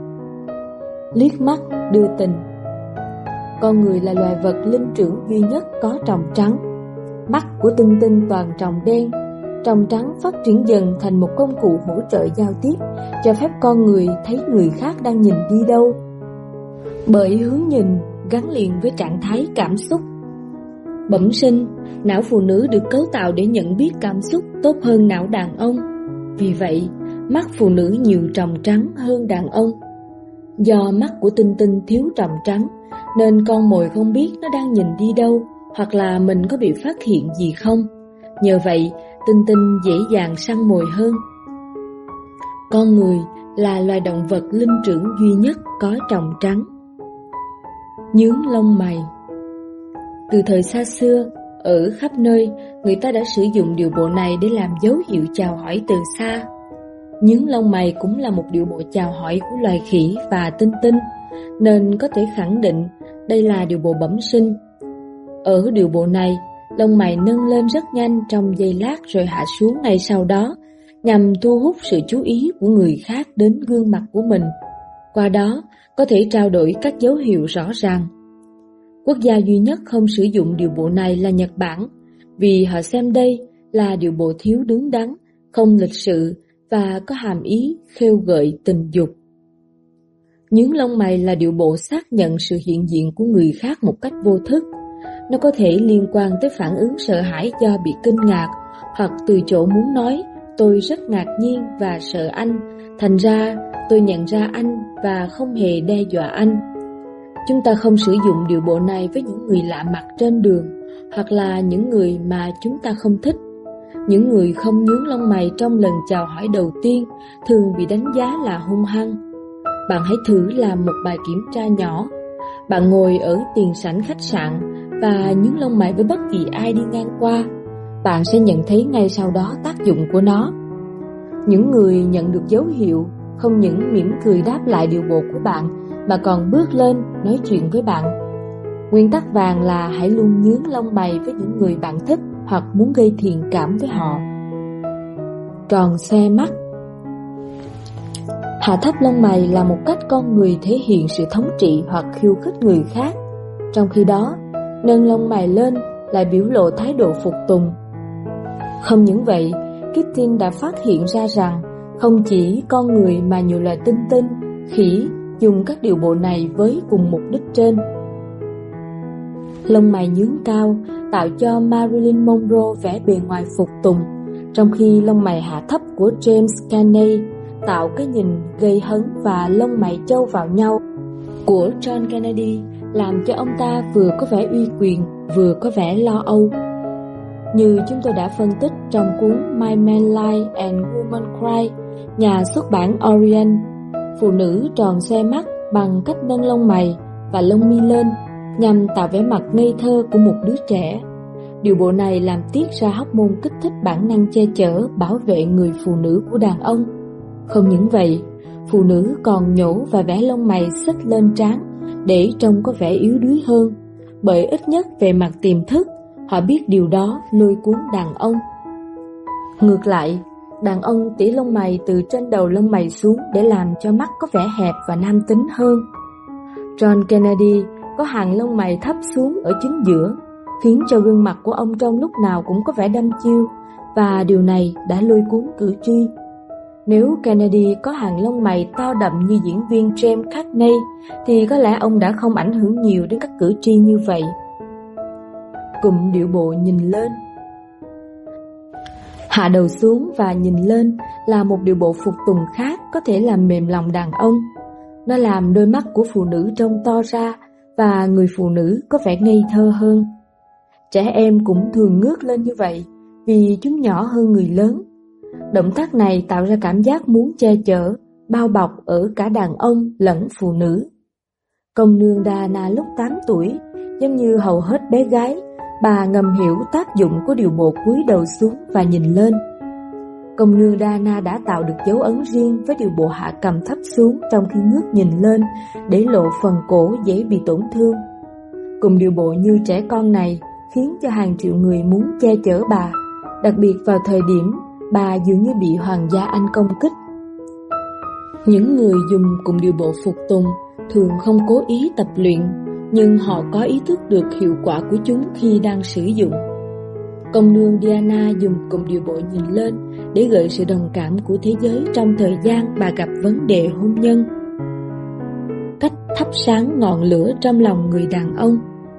Liếc mắt đưa tình. Con người là loài vật linh trưởng duy nhất có tròng trắng. Mắt của Tinh Tinh toàn tròng đen. Tròng trắng phát triển dần thành một công cụ hỗ trợ giao tiếp, cho phép con người thấy người khác đang nhìn đi đâu. Bởi hướng nhìn gắn liền với trạng thái cảm xúc. Bẩm sinh, não phụ nữ được cấu tạo để nhận biết cảm xúc tốt hơn não đàn ông. Vì vậy, mắt phụ nữ nhiều tròng trắng hơn đàn ông. Do mắt của Tinh Tinh thiếu tròng trắng, nên con mồi không biết nó đang nhìn đi đâu, hoặc là mình có bị phát hiện gì không. Nhờ vậy, Tinh Tinh dễ dàng săn mồi hơn. Con người là loài động vật linh trưởng duy nhất có tròng trắng. Nhướng lông mày. Từ thời xa xưa, ở khắp nơi, người ta đã sử dụng điệu bộ này để làm dấu hiệu chào hỏi từ xa. Nhướng lông mày cũng là một điệu bộ chào hỏi của loài khỉ và Tinh Tinh, nên có thể khẳng định đây là điệu bộ bẩm sinh. Ở điệu bộ này, lông mày nâng lên rất nhanh trong giây lát rồi hạ xuống ngay sau đó, nhằm thu hút sự chú ý của người khác đến gương mặt của mình. Qua đó, có thể trao đổi các dấu hiệu rõ ràng. Quốc gia duy nhất không sử dụng điệu bộ này là Nhật Bản, vì họ xem đây là điệu bộ thiếu đứng đắn, không lịch sự và có hàm ý khêu gợi tình dục. Nhướng lông mày là điệu bộ xác nhận sự hiện diện của người khác một cách vô thức. Nó có thể liên quan tới phản ứng sợ hãi do bị kinh ngạc, hoặc từ chỗ muốn nói tôi rất ngạc nhiên và sợ anh, thành ra tôi nhận ra anh và không hề đe dọa anh. Chúng ta không sử dụng điệu bộ này với những người lạ mặt trên đường, hoặc là những người mà chúng ta không thích. Những người không nhướng lông mày trong lần chào hỏi đầu tiên thường bị đánh giá là hung hăng. Bạn hãy thử làm một bài kiểm tra nhỏ. Bạn ngồi ở tiền sảnh khách sạn và nhướng lông mày với bất kỳ ai đi ngang qua. Bạn sẽ nhận thấy ngay sau đó tác dụng của nó. Những người nhận được dấu hiệu không những mỉm cười đáp lại điệu bộ của bạn, mà còn bước lên nói chuyện với bạn. Nguyên tắc vàng là hãy luôn nhướng lông mày với những người bạn thích hoặc muốn gây thiện cảm với họ. Tròn xoe mắt. Hạ thấp lông mày là một cách con người thể hiện sự thống trị hoặc khiêu khích người khác. Trong khi đó, nâng lông mày lên lại biểu lộ thái độ phục tùng. Không những vậy, Kittin đã phát hiện ra rằng không chỉ con người mà nhiều loài tinh tinh, khỉ dùng các điệu bộ này với cùng mục đích trên. Lông mày nhướng cao tạo cho Marilyn Monroe vẻ bề ngoài phục tùng, trong khi lông mày hạ thấp của James Cagney tạo cái nhìn gây hấn và lông mày châu vào nhau của John Kennedy làm cho ông ta vừa có vẻ uy quyền vừa có vẻ lo âu. Như chúng tôi đã phân tích trong cuốn My Man Lie and Woman Cry, nhà xuất bản Orient, phụ nữ tròn xoe mắt bằng cách nâng lông mày và lông mi lên nhằm tạo vẻ mặt ngây thơ của một đứa trẻ. Điều bộ này làm tiết ra hormone kích thích bản năng che chở, bảo vệ người phụ nữ của đàn ông. Không những vậy, phụ nữ còn nhổ và vẽ lông mày xích lên trán để trông có vẻ yếu đuối hơn, bởi ít nhất về mặt tiềm thức, họ biết điều đó lôi cuốn đàn ông. Ngược lại, Đàn ông tỉa lông mày từ trên đầu lông mày xuống để làm cho mắt có vẻ hẹp và nam tính hơn. John Kennedy có hàng lông mày thấp xuống ở chính giữa, khiến cho gương mặt của ông trông lúc nào cũng có vẻ đăm chiêu, và điều này đã lôi cuốn cử tri. Nếu Kennedy có hàng lông mày to đậm như diễn viên James Cagney, thì có lẽ ông đã không ảnh hưởng nhiều đến các cử tri như vậy. Cụm điệu bộ nhìn lên. Hạ đầu xuống và nhìn lên là một điệu bộ phục tùng khác có thể làm mềm lòng đàn ông. Nó làm đôi mắt của phụ nữ trông to ra và người phụ nữ có vẻ ngây thơ hơn. Trẻ em cũng thường ngước lên như vậy vì chúng nhỏ hơn người lớn. Động tác này tạo ra cảm giác muốn che chở, bao bọc ở cả đàn ông lẫn phụ nữ. Công nương Diana lúc tám tuổi, giống như hầu hết bé gái, bà ngầm hiểu tác dụng của điệu bộ cúi đầu xuống và nhìn lên. Công nương Diana đã tạo được dấu ấn riêng với điệu bộ hạ cầm thấp xuống trong khi ngước nhìn lên để lộ phần cổ dễ bị tổn thương. Cùng điệu bộ như trẻ con này khiến cho hàng triệu người muốn che chở bà, đặc biệt vào thời điểm bà dường như bị hoàng gia Anh công kích. Những người dùng cùng điệu bộ phục tùng thường không cố ý tập luyện, nhưng họ có ý thức được hiệu quả của chúng khi đang sử dụng. Công nương Diana dùng cùng điệu bộ nhìn lên để gợi sự đồng cảm của thế giới trong thời gian bà gặp vấn đề hôn nhân. Cách thắp sáng ngọn lửa trong lòng người đàn ông.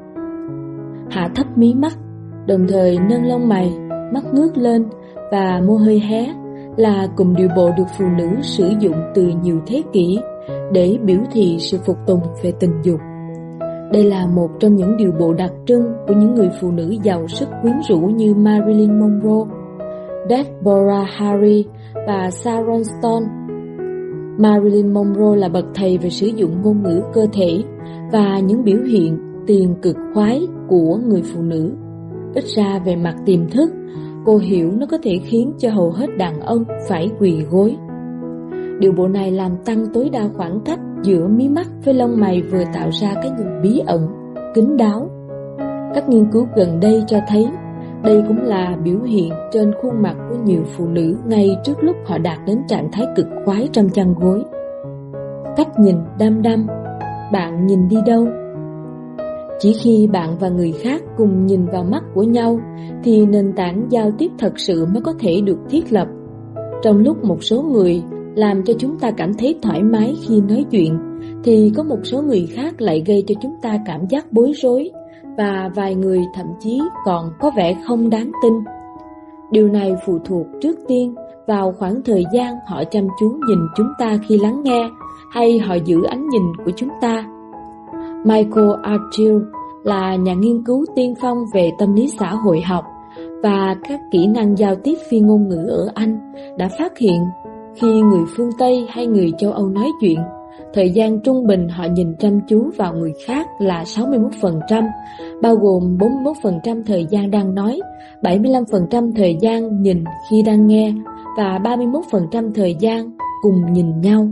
Hạ thấp mí mắt, đồng thời nâng lông mày, mắt ngước lên và môi hơi hé là cùng điệu bộ được phụ nữ sử dụng từ nhiều thế kỷ để biểu thị sự phục tùng về tình dục. Đây là một trong những điệu bộ đặc trưng của những người phụ nữ giàu sức quyến rũ như Marilyn Monroe, Deborah Harry và Sharon Stone. Marilyn Monroe là bậc thầy về sử dụng ngôn ngữ cơ thể và những biểu hiện tiền cực khoái của người phụ nữ. Ít ra về mặt tiềm thức, cô hiểu nó có thể khiến cho hầu hết đàn ông phải quỳ gối. Điệu bộ này làm tăng tối đa khoảng cách giữa mí mắt với lông mày, vừa tạo ra cái nhìn bí ẩn, kín đáo. Các nghiên cứu gần đây cho thấy đây cũng là biểu hiện trên khuôn mặt của nhiều phụ nữ ngay trước lúc họ đạt đến trạng thái cực khoái trong chăn gối. Cách nhìn đăm đăm. Bạn nhìn đi đâu? Chỉ khi bạn và người khác cùng nhìn vào mắt của nhau thì nền tảng giao tiếp thật sự mới có thể được thiết lập. Trong lúc một số người làm cho chúng ta cảm thấy thoải mái khi nói chuyện, thì có một số người khác lại gây cho chúng ta cảm giác bối rối, và vài người thậm chí còn có vẻ không đáng tin. Điều này phụ thuộc trước tiên vào khoảng thời gian họ chăm chú nhìn chúng ta khi lắng nghe, hay họ giữ ánh nhìn của chúng ta. Michael Archill là nhà nghiên cứu tiên phong về tâm lý xã hội học và các kỹ năng giao tiếp phi ngôn ngữ ở Anh đã phát hiện khi người phương Tây hay người châu Âu nói chuyện, thời gian trung bình họ nhìn chăm chú vào người khác là sáu mươi mốt phần trăm, bao gồm bốn mươi mốt phần trăm thời gian đang nói, bảy mươi lăm phần trăm thời gian nhìn khi đang nghe và ba mươi mốt phần trăm thời gian cùng nhìn nhau.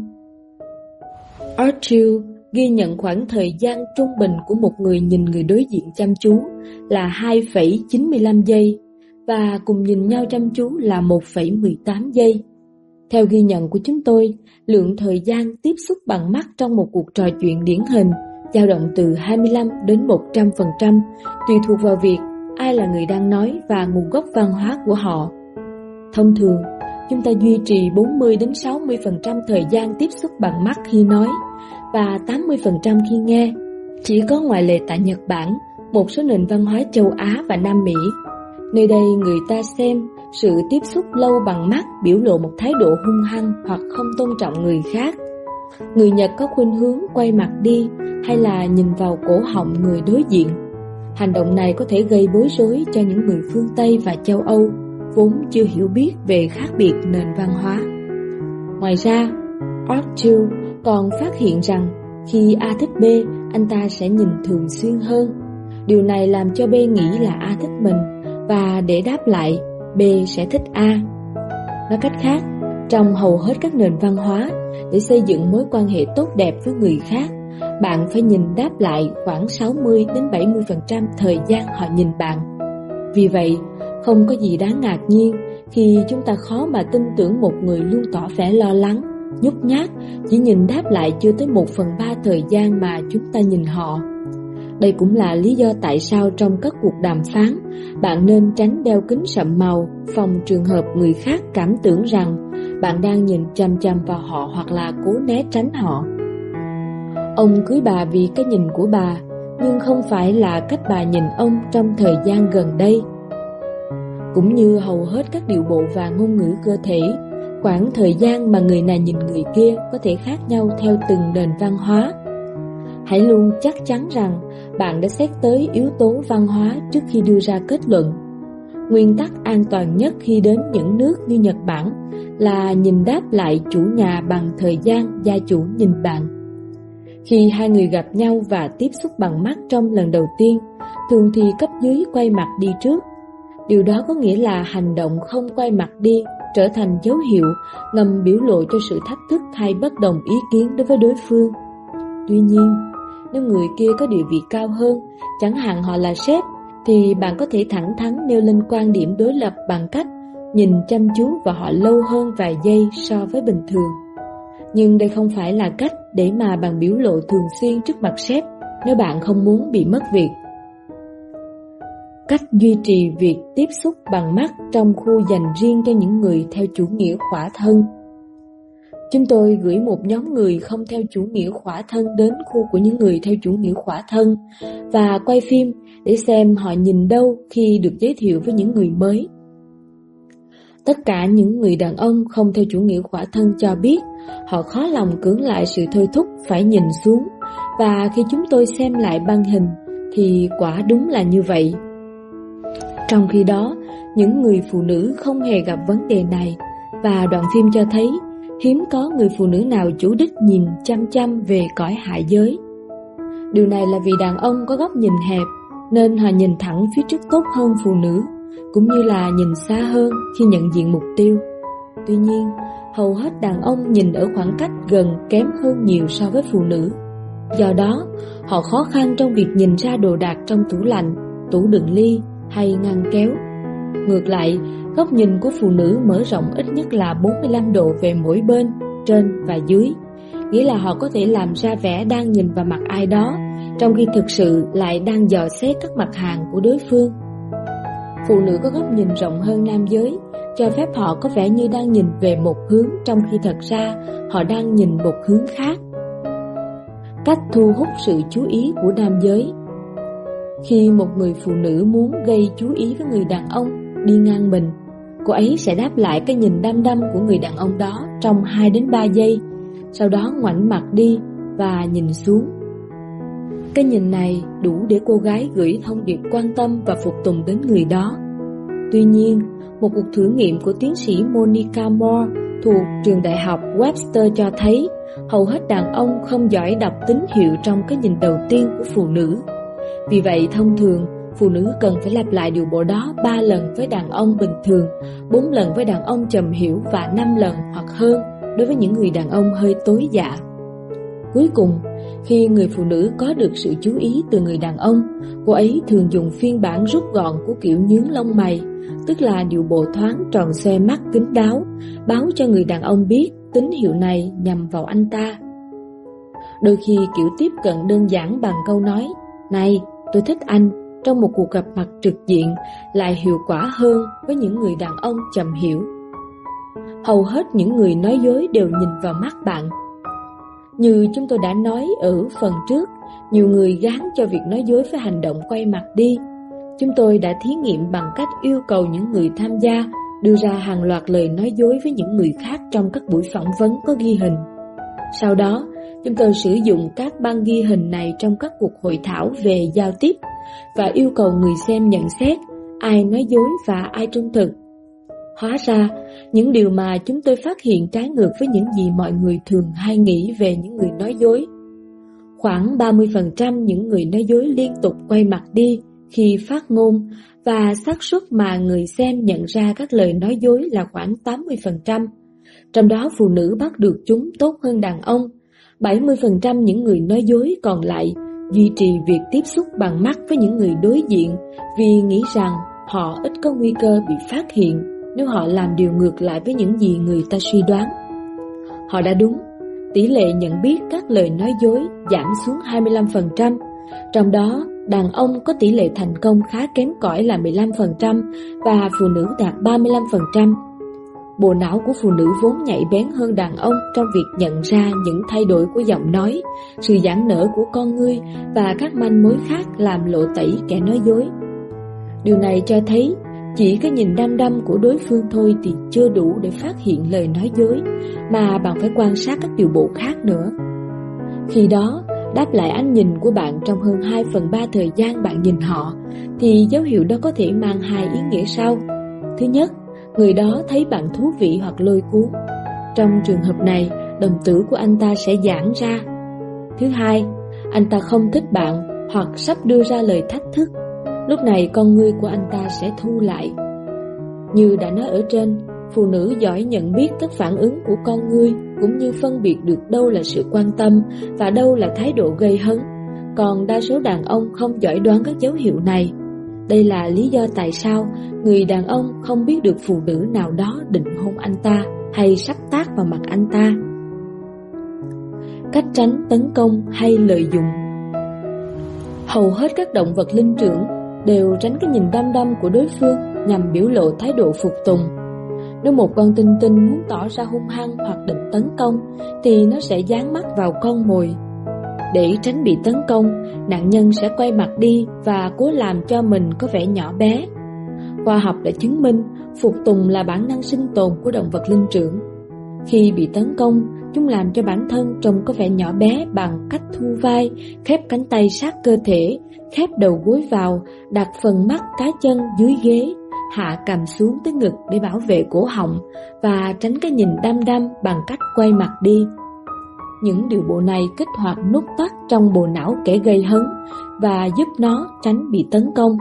Archill ghi nhận khoảng thời gian trung bình của một người nhìn người đối diện chăm chú là hai phẩy chín mươi lăm giây và cùng nhìn nhau chăm chú là một phẩy mười tám giây. Theo ghi nhận của chúng tôi, lượng thời gian tiếp xúc bằng mắt trong một cuộc trò chuyện điển hình dao động từ hai mươi lăm đến một trăm phần trăm, tùy thuộc vào việc ai là người đang nói và nguồn gốc văn hóa của họ. Thông thường, chúng ta duy trì bốn mươi đến sáu mươi phần trăm thời gian tiếp xúc bằng mắt khi nói và tám mươi phần trăm khi nghe. Chỉ có ngoại lệ tại Nhật Bản, một số nền văn hóa châu Á và Nam Mỹ. Nơi đây người ta xem sự tiếp xúc lâu bằng mắt biểu lộ một thái độ hung hăng hoặc không tôn trọng người khác. Người Nhật có khuynh hướng quay mặt đi hay là nhìn vào cổ họng người đối diện. Hành động này có thể gây bối rối cho những người phương Tây và châu Âu vốn chưa hiểu biết về khác biệt nền văn hóa. Ngoài ra, Archill còn phát hiện rằng khi A thích B, anh ta sẽ nhìn thường xuyên hơn. Điều này làm cho B nghĩ là A thích mình, và để đáp lại, B sẽ thích A. Nói cách khác, trong hầu hết các nền văn hóa, để xây dựng mối quan hệ tốt đẹp với người khác, bạn phải nhìn đáp lại khoảng sáu mươi đến bảy mươi phần trăm thời gian họ nhìn bạn. Vì vậy, không có gì đáng ngạc nhiên Khi chúng ta khó mà tin tưởng một người luôn tỏ vẻ lo lắng, nhút nhát, chỉ nhìn đáp lại chưa tới một phần ba thời gian mà chúng ta nhìn họ. Đây cũng là lý do tại sao trong các cuộc đàm phán, bạn nên tránh đeo kính sậm màu, phòng trường hợp người khác cảm tưởng rằng bạn đang nhìn chằm chằm vào họ hoặc là cố né tránh họ. Ông cưới bà vì cái nhìn của bà, nhưng không phải là cách bà nhìn ông trong thời gian gần đây. Cũng như hầu hết các điệu bộ và ngôn ngữ cơ thể, khoảng thời gian mà người này nhìn người kia có thể khác nhau theo từng nền văn hóa. Hãy luôn chắc chắn rằng bạn đã xét tới yếu tố văn hóa trước khi đưa ra kết luận. Nguyên tắc an toàn nhất khi đến những nước như Nhật Bản là nhìn đáp lại chủ nhà bằng thời gian gia chủ nhìn bạn. Khi hai người gặp nhau và tiếp xúc bằng mắt trong lần đầu tiên, thường thì cấp dưới quay mặt đi trước. Điều đó có nghĩa là hành động không quay mặt đi trở thành dấu hiệu ngầm biểu lộ cho sự thách thức hay bất đồng ý kiến đối với đối phương. Tuy nhiên, nếu người kia có địa vị cao hơn, chẳng hạn họ là sếp, thì bạn có thể thẳng thắn nêu lên quan điểm đối lập bằng cách nhìn chăm chú vào họ lâu hơn vài giây so với bình thường. Nhưng đây không phải là cách để mà bạn biểu lộ thường xuyên trước mặt sếp nếu bạn không muốn bị mất việc. Cách duy trì việc tiếp xúc bằng mắt trong khu dành riêng cho những người theo chủ nghĩa khỏa thân. Chúng tôi gửi một nhóm người không theo chủ nghĩa khỏa thân đến khu của những người theo chủ nghĩa khỏa thân và quay phim để xem họ nhìn đâu khi được giới thiệu với những người mới. Tất cả những người đàn ông không theo chủ nghĩa khỏa thân cho biết họ khó lòng cưỡng lại sự thôi thúc phải nhìn xuống, và khi chúng tôi xem lại băng hình thì quả đúng là như vậy. Trong khi đó, những người phụ nữ không hề gặp vấn đề này, và đoạn phim cho thấy hiếm có người phụ nữ nào chủ đích nhìn chăm chăm về cõi hạ giới. Điều này là vì đàn ông có góc nhìn hẹp, nên họ nhìn thẳng phía trước tốt hơn phụ nữ, cũng như là nhìn xa hơn khi nhận diện mục tiêu. Tuy nhiên, hầu hết đàn ông nhìn ở khoảng cách gần kém hơn nhiều so với phụ nữ. Do đó, họ khó khăn trong việc nhìn ra đồ đạc trong tủ lạnh, tủ đựng ly hay ngăn kéo. Ngược lại, góc nhìn của phụ nữ mở rộng ít nhất là bốn mươi lăm độ về mỗi bên, trên và dưới, nghĩa là họ có thể làm ra vẻ đang nhìn vào mặt ai đó, trong khi thực sự lại đang dò xét các mặt hàng của đối phương. Phụ nữ có góc nhìn rộng hơn nam giới, cho phép họ có vẻ như đang nhìn về một hướng, trong khi thật ra họ đang nhìn một hướng khác. Cách thu hút sự chú ý của nam giới. Khi một người phụ nữ muốn gây chú ý với người đàn ông đi ngang mình, cô ấy sẽ đáp lại cái nhìn đăm đăm của người đàn ông đó trong hai đến ba giây, sau đó ngoảnh mặt đi và nhìn xuống. Cái nhìn này đủ để cô gái gửi thông điệp quan tâm và phục tùng đến người đó. Tuy nhiên, một cuộc thử nghiệm của tiến sĩ Monica Moore thuộc trường đại học Webster cho thấy hầu hết đàn ông không giỏi đọc tín hiệu trong cái nhìn đầu tiên của phụ nữ. Vì vậy, thông thường, phụ nữ cần phải lặp lại điều bộ đó ba lần với đàn ông bình thường, bốn lần với đàn ông trầm hiểu và năm lần hoặc hơn đối với những người đàn ông hơi tối dạ. Cuối cùng, khi người phụ nữ có được sự chú ý từ người đàn ông, cô ấy thường dùng phiên bản rút gọn của kiểu nhướng lông mày, tức là điều bộ thoáng tròn xoe mắt kín đáo, báo cho người đàn ông biết tín hiệu này nhằm vào anh ta. Đôi khi kiểu tiếp cận đơn giản bằng câu nói "Này, tôi thích anh" trong một cuộc gặp mặt trực diện lại hiệu quả hơn với những người đàn ông trầm hiểu. Hầu hết những người nói dối đều nhìn vào mắt bạn. Như chúng tôi đã nói ở phần trước, nhiều người gán cho việc nói dối với hành động quay mặt đi. Chúng tôi đã thí nghiệm bằng cách yêu cầu những người tham gia đưa ra hàng loạt lời nói dối với những người khác trong các buổi phỏng vấn có ghi hình. Sau đó, chúng tôi sử dụng các băng ghi hình này trong các cuộc hội thảo về giao tiếp và yêu cầu người xem nhận xét ai nói dối và ai trung thực. Hóa ra, những điều mà chúng tôi phát hiện trái ngược với những gì mọi người thường hay nghĩ về những người nói dối. Khoảng ba mươi phần trăm những người nói dối liên tục quay mặt đi khi phát ngôn, và xác suất mà người xem nhận ra các lời nói dối là khoảng tám mươi phần trăm. Trong đó phụ nữ bắt được chúng tốt hơn đàn ông. bảy mươi phần trăm những người nói dối còn lại duy trì việc tiếp xúc bằng mắt với những người đối diện vì nghĩ rằng họ ít có nguy cơ bị phát hiện. nếu họ làm điều ngược lại với những gì người ta suy đoán. Họ đã đúng, tỷ lệ nhận biết các lời nói dối giảm xuống hai mươi lăm phần trăm, trong đó đàn ông có tỷ lệ thành công khá kém cỏi là mười lăm phần trăm và phụ nữ đạt ba mươi lăm phần trăm. Bộ não của phụ nữ vốn nhạy bén hơn đàn ông trong việc nhận ra những thay đổi của giọng nói, sự giãn nở của con ngươi và các manh mối khác làm lộ tẩy kẻ nói dối. Điều này cho thấy chỉ cái nhìn đăm đăm của đối phương thôi thì chưa đủ để phát hiện lời nói dối, mà bạn phải quan sát các điều bộ khác nữa. Khi đó, đáp lại ánh nhìn của bạn trong hơn hai phần ba thời gian bạn nhìn họ, thì dấu hiệu đó có thể mang hai ý nghĩa sau. Thứ nhất, người đó thấy bạn thú vị hoặc lôi cuốn. Trong trường hợp này, đồng tử của anh ta sẽ giãn ra. Thứ hai, anh ta không thích bạn hoặc sắp đưa ra lời thách thức. Lúc này con ngươi của anh ta sẽ thu lại. Như đã nói ở trên, phụ nữ giỏi nhận biết các phản ứng của con ngươi, cũng như phân biệt được đâu là sự quan tâm và đâu là thái độ gây hấn. Còn đa số đàn ông không giỏi đoán các dấu hiệu này. Đây là lý do tại sao người đàn ông không biết được phụ nữ nào đó định hôn anh ta hay sắp tát vào mặt anh ta. Cách tránh tấn công hay lợi dụng. Hầu hết các động vật linh trưởng đều tránh cái nhìn đăm đăm của đối phương nhằm biểu lộ thái độ phục tùng. Nếu một con tinh tinh muốn tỏ ra hung hăng hoặc định tấn công thì nó sẽ dán mắt vào con mồi. Để tránh bị tấn công, nạn nhân sẽ quay mặt đi và cố làm cho mình có vẻ nhỏ bé. Khoa học đã chứng minh phục tùng là bản năng sinh tồn của động vật linh trưởng. Khi bị tấn công, chúng làm cho bản thân trông có vẻ nhỏ bé bằng cách thu vai, khép cánh tay sát cơ thể, khép đầu gối vào, đặt phần mắt cá chân dưới ghế, hạ cằm xuống tới ngực để bảo vệ cổ họng và tránh cái nhìn đăm đăm bằng cách quay mặt đi. Những điều bộ này kích hoạt nút tắt trong bộ não kẻ gây hấn và giúp nó tránh bị tấn công.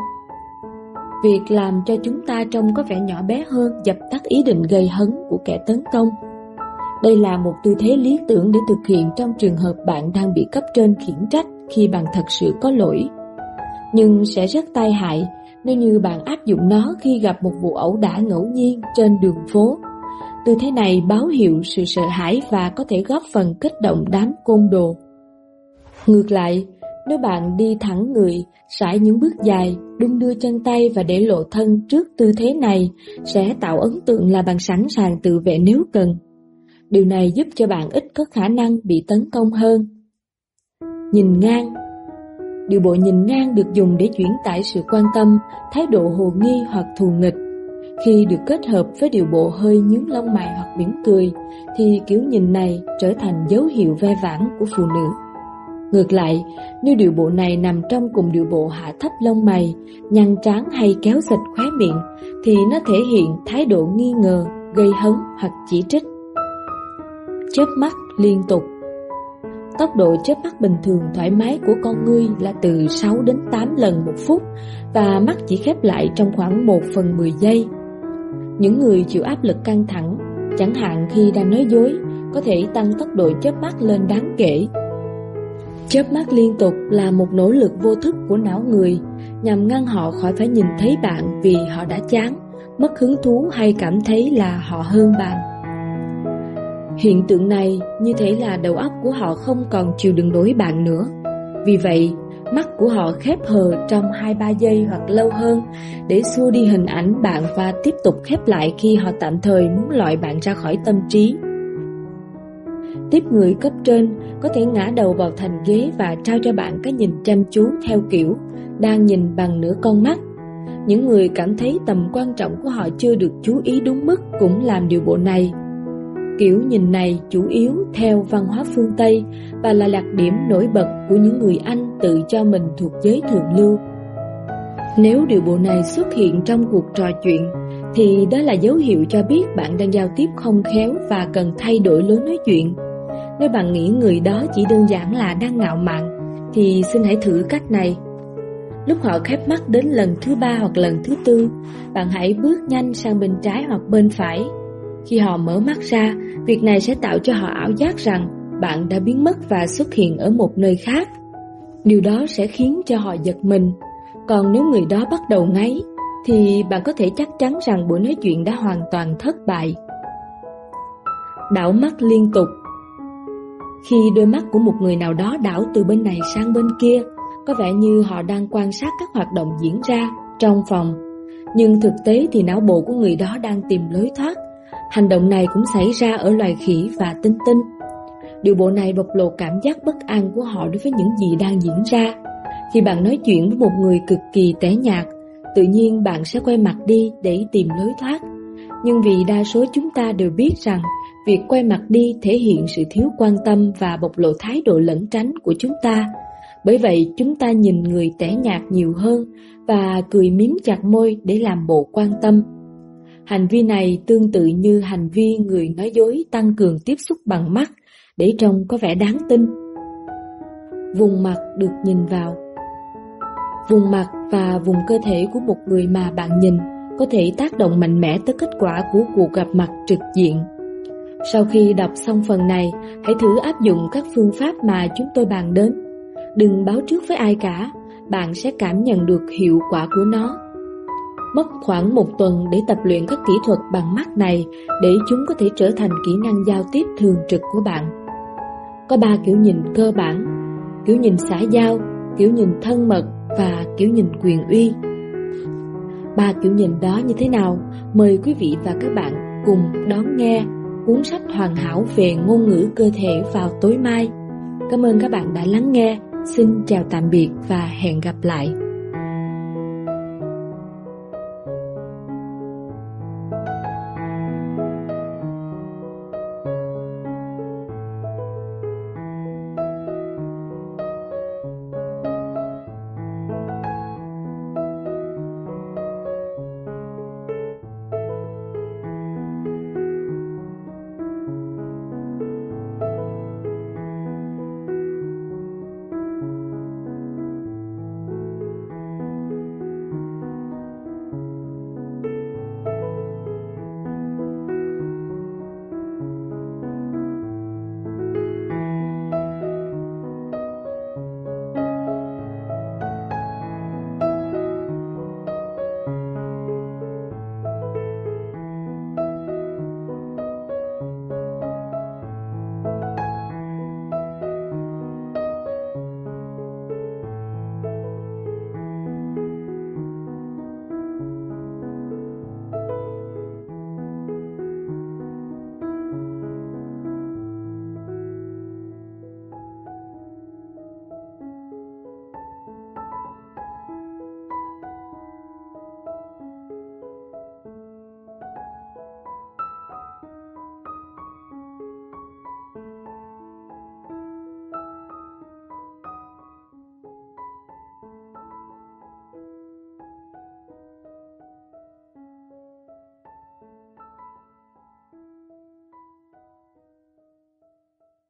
Việc làm cho chúng ta trông có vẻ nhỏ bé hơn dập tắt ý định gây hấn của kẻ tấn công. Đây là một tư thế lý tưởng để thực hiện trong trường hợp bạn đang bị cấp trên khiển trách khi bạn thật sự có lỗi. Nhưng sẽ rất tai hại nếu như bạn áp dụng nó khi gặp một vụ ẩu đả ngẫu nhiên trên đường phố. Tư thế này báo hiệu sự sợ hãi và có thể góp phần kích động đám côn đồ. Ngược lại, nếu bạn đi thẳng người, sải những bước dài, đung đưa chân tay và để lộ thân trước tư thế này sẽ tạo ấn tượng là bạn sẵn sàng tự vệ nếu cần. Điều này giúp cho bạn ít có khả năng bị tấn công hơn. Nhìn ngang. Điều bộ nhìn ngang được dùng để chuyển tải sự quan tâm, thái độ hồ nghi hoặc thù nghịch. Khi được kết hợp với điều bộ hơi nhướng lông mày hoặc mỉm cười, thì kiểu nhìn này trở thành dấu hiệu ve vãn của phụ nữ. Ngược lại, nếu điều bộ này nằm trong cùng điều bộ hạ thấp lông mày, nhăn trán hay kéo dịch khóe miệng, thì nó thể hiện thái độ nghi ngờ, gây hấn hoặc chỉ trích. Chớp mắt liên tục. Tốc độ chớp mắt bình thường thoải mái của con ngươi là từ sáu đến tám lần một phút và mắt chỉ khép lại trong khoảng một phần mười giây. Những người chịu áp lực căng thẳng, chẳng hạn khi đang nói dối, có thể tăng tốc độ chớp mắt lên đáng kể. Chớp mắt liên tục là một nỗ lực vô thức của não người nhằm ngăn họ khỏi phải nhìn thấy bạn vì họ đã chán, mất hứng thú hay cảm thấy là họ hơn bạn. Hiện tượng này như thể là đầu óc của họ không còn chịu đựng nổi bạn nữa. Vì vậy, mắt của họ khép hờ trong hai ba giây hoặc lâu hơn để xua đi hình ảnh bạn và tiếp tục khép lại khi họ tạm thời muốn loại bạn ra khỏi tâm trí. Tiếp người cấp trên có thể ngã đầu vào thành ghế và trao cho bạn cái nhìn chăm chú theo kiểu đang nhìn bằng nửa con mắt. Những người cảm thấy tầm quan trọng của họ chưa được chú ý đúng mức cũng làm điều bộ này. Kiểu nhìn này chủ yếu theo văn hóa phương Tây và là đặc điểm nổi bật của những người Anh tự cho mình thuộc giới thượng lưu. Nếu điều bộ này xuất hiện trong cuộc trò chuyện, thì đó là dấu hiệu cho biết bạn đang giao tiếp không khéo và cần thay đổi lối nói chuyện. Nếu bạn nghĩ người đó chỉ đơn giản là đang ngạo mạn, thì xin hãy thử cách này. Lúc họ khép mắt đến lần thứ ba hoặc lần thứ tư, bạn hãy bước nhanh sang bên trái hoặc bên phải. Khi họ mở mắt ra, việc này sẽ tạo cho họ ảo giác rằng bạn đã biến mất và xuất hiện ở một nơi khác. Điều đó sẽ khiến cho họ giật mình. Còn nếu người đó bắt đầu ngáy, thì bạn có thể chắc chắn rằng buổi nói chuyện đã hoàn toàn thất bại. Đảo mắt liên tục. Khi đôi mắt của một người nào đó đảo từ bên này sang bên kia, có vẻ như họ đang quan sát các hoạt động diễn ra trong phòng, nhưng thực tế thì não bộ của người đó đang tìm lối thoát. Hành động này cũng xảy ra ở loài khỉ và tinh tinh. Điệu bộ này bộc lộ cảm giác bất an của họ đối với những gì đang diễn ra. Khi bạn nói chuyện với một người cực kỳ tẻ nhạt, tự nhiên bạn sẽ quay mặt đi để tìm lối thoát. Nhưng vì đa số chúng ta đều biết rằng việc quay mặt đi thể hiện sự thiếu quan tâm và bộc lộ thái độ lẩn tránh của chúng ta. Bởi vậy chúng ta nhìn người tẻ nhạt nhiều hơn và cười mím chặt môi để làm bộ quan tâm. Hành vi này tương tự như hành vi người nói dối tăng cường tiếp xúc bằng mắt để trông có vẻ đáng tin. Vùng mặt được nhìn vào. Vùng mặt và vùng cơ thể của một người mà bạn nhìn có thể tác động mạnh mẽ tới kết quả của cuộc gặp mặt trực diện. Sau khi đọc xong phần này, hãy thử áp dụng các phương pháp mà chúng tôi bàn đến. Đừng báo trước với ai cả, bạn sẽ cảm nhận được hiệu quả của nó. Mất khoảng một tuần để tập luyện các kỹ thuật bằng mắt này để chúng có thể trở thành kỹ năng giao tiếp thường trực của bạn. Có ba kiểu nhìn cơ bản: kiểu nhìn xã giao, kiểu nhìn thân mật và kiểu nhìn quyền uy. Ba kiểu nhìn đó như thế nào? Mời quý vị và các bạn cùng đón nghe cuốn sách hoàn hảo về ngôn ngữ cơ thể vào tối mai. Cảm ơn các bạn đã lắng nghe. Xin chào tạm biệt và hẹn gặp lại.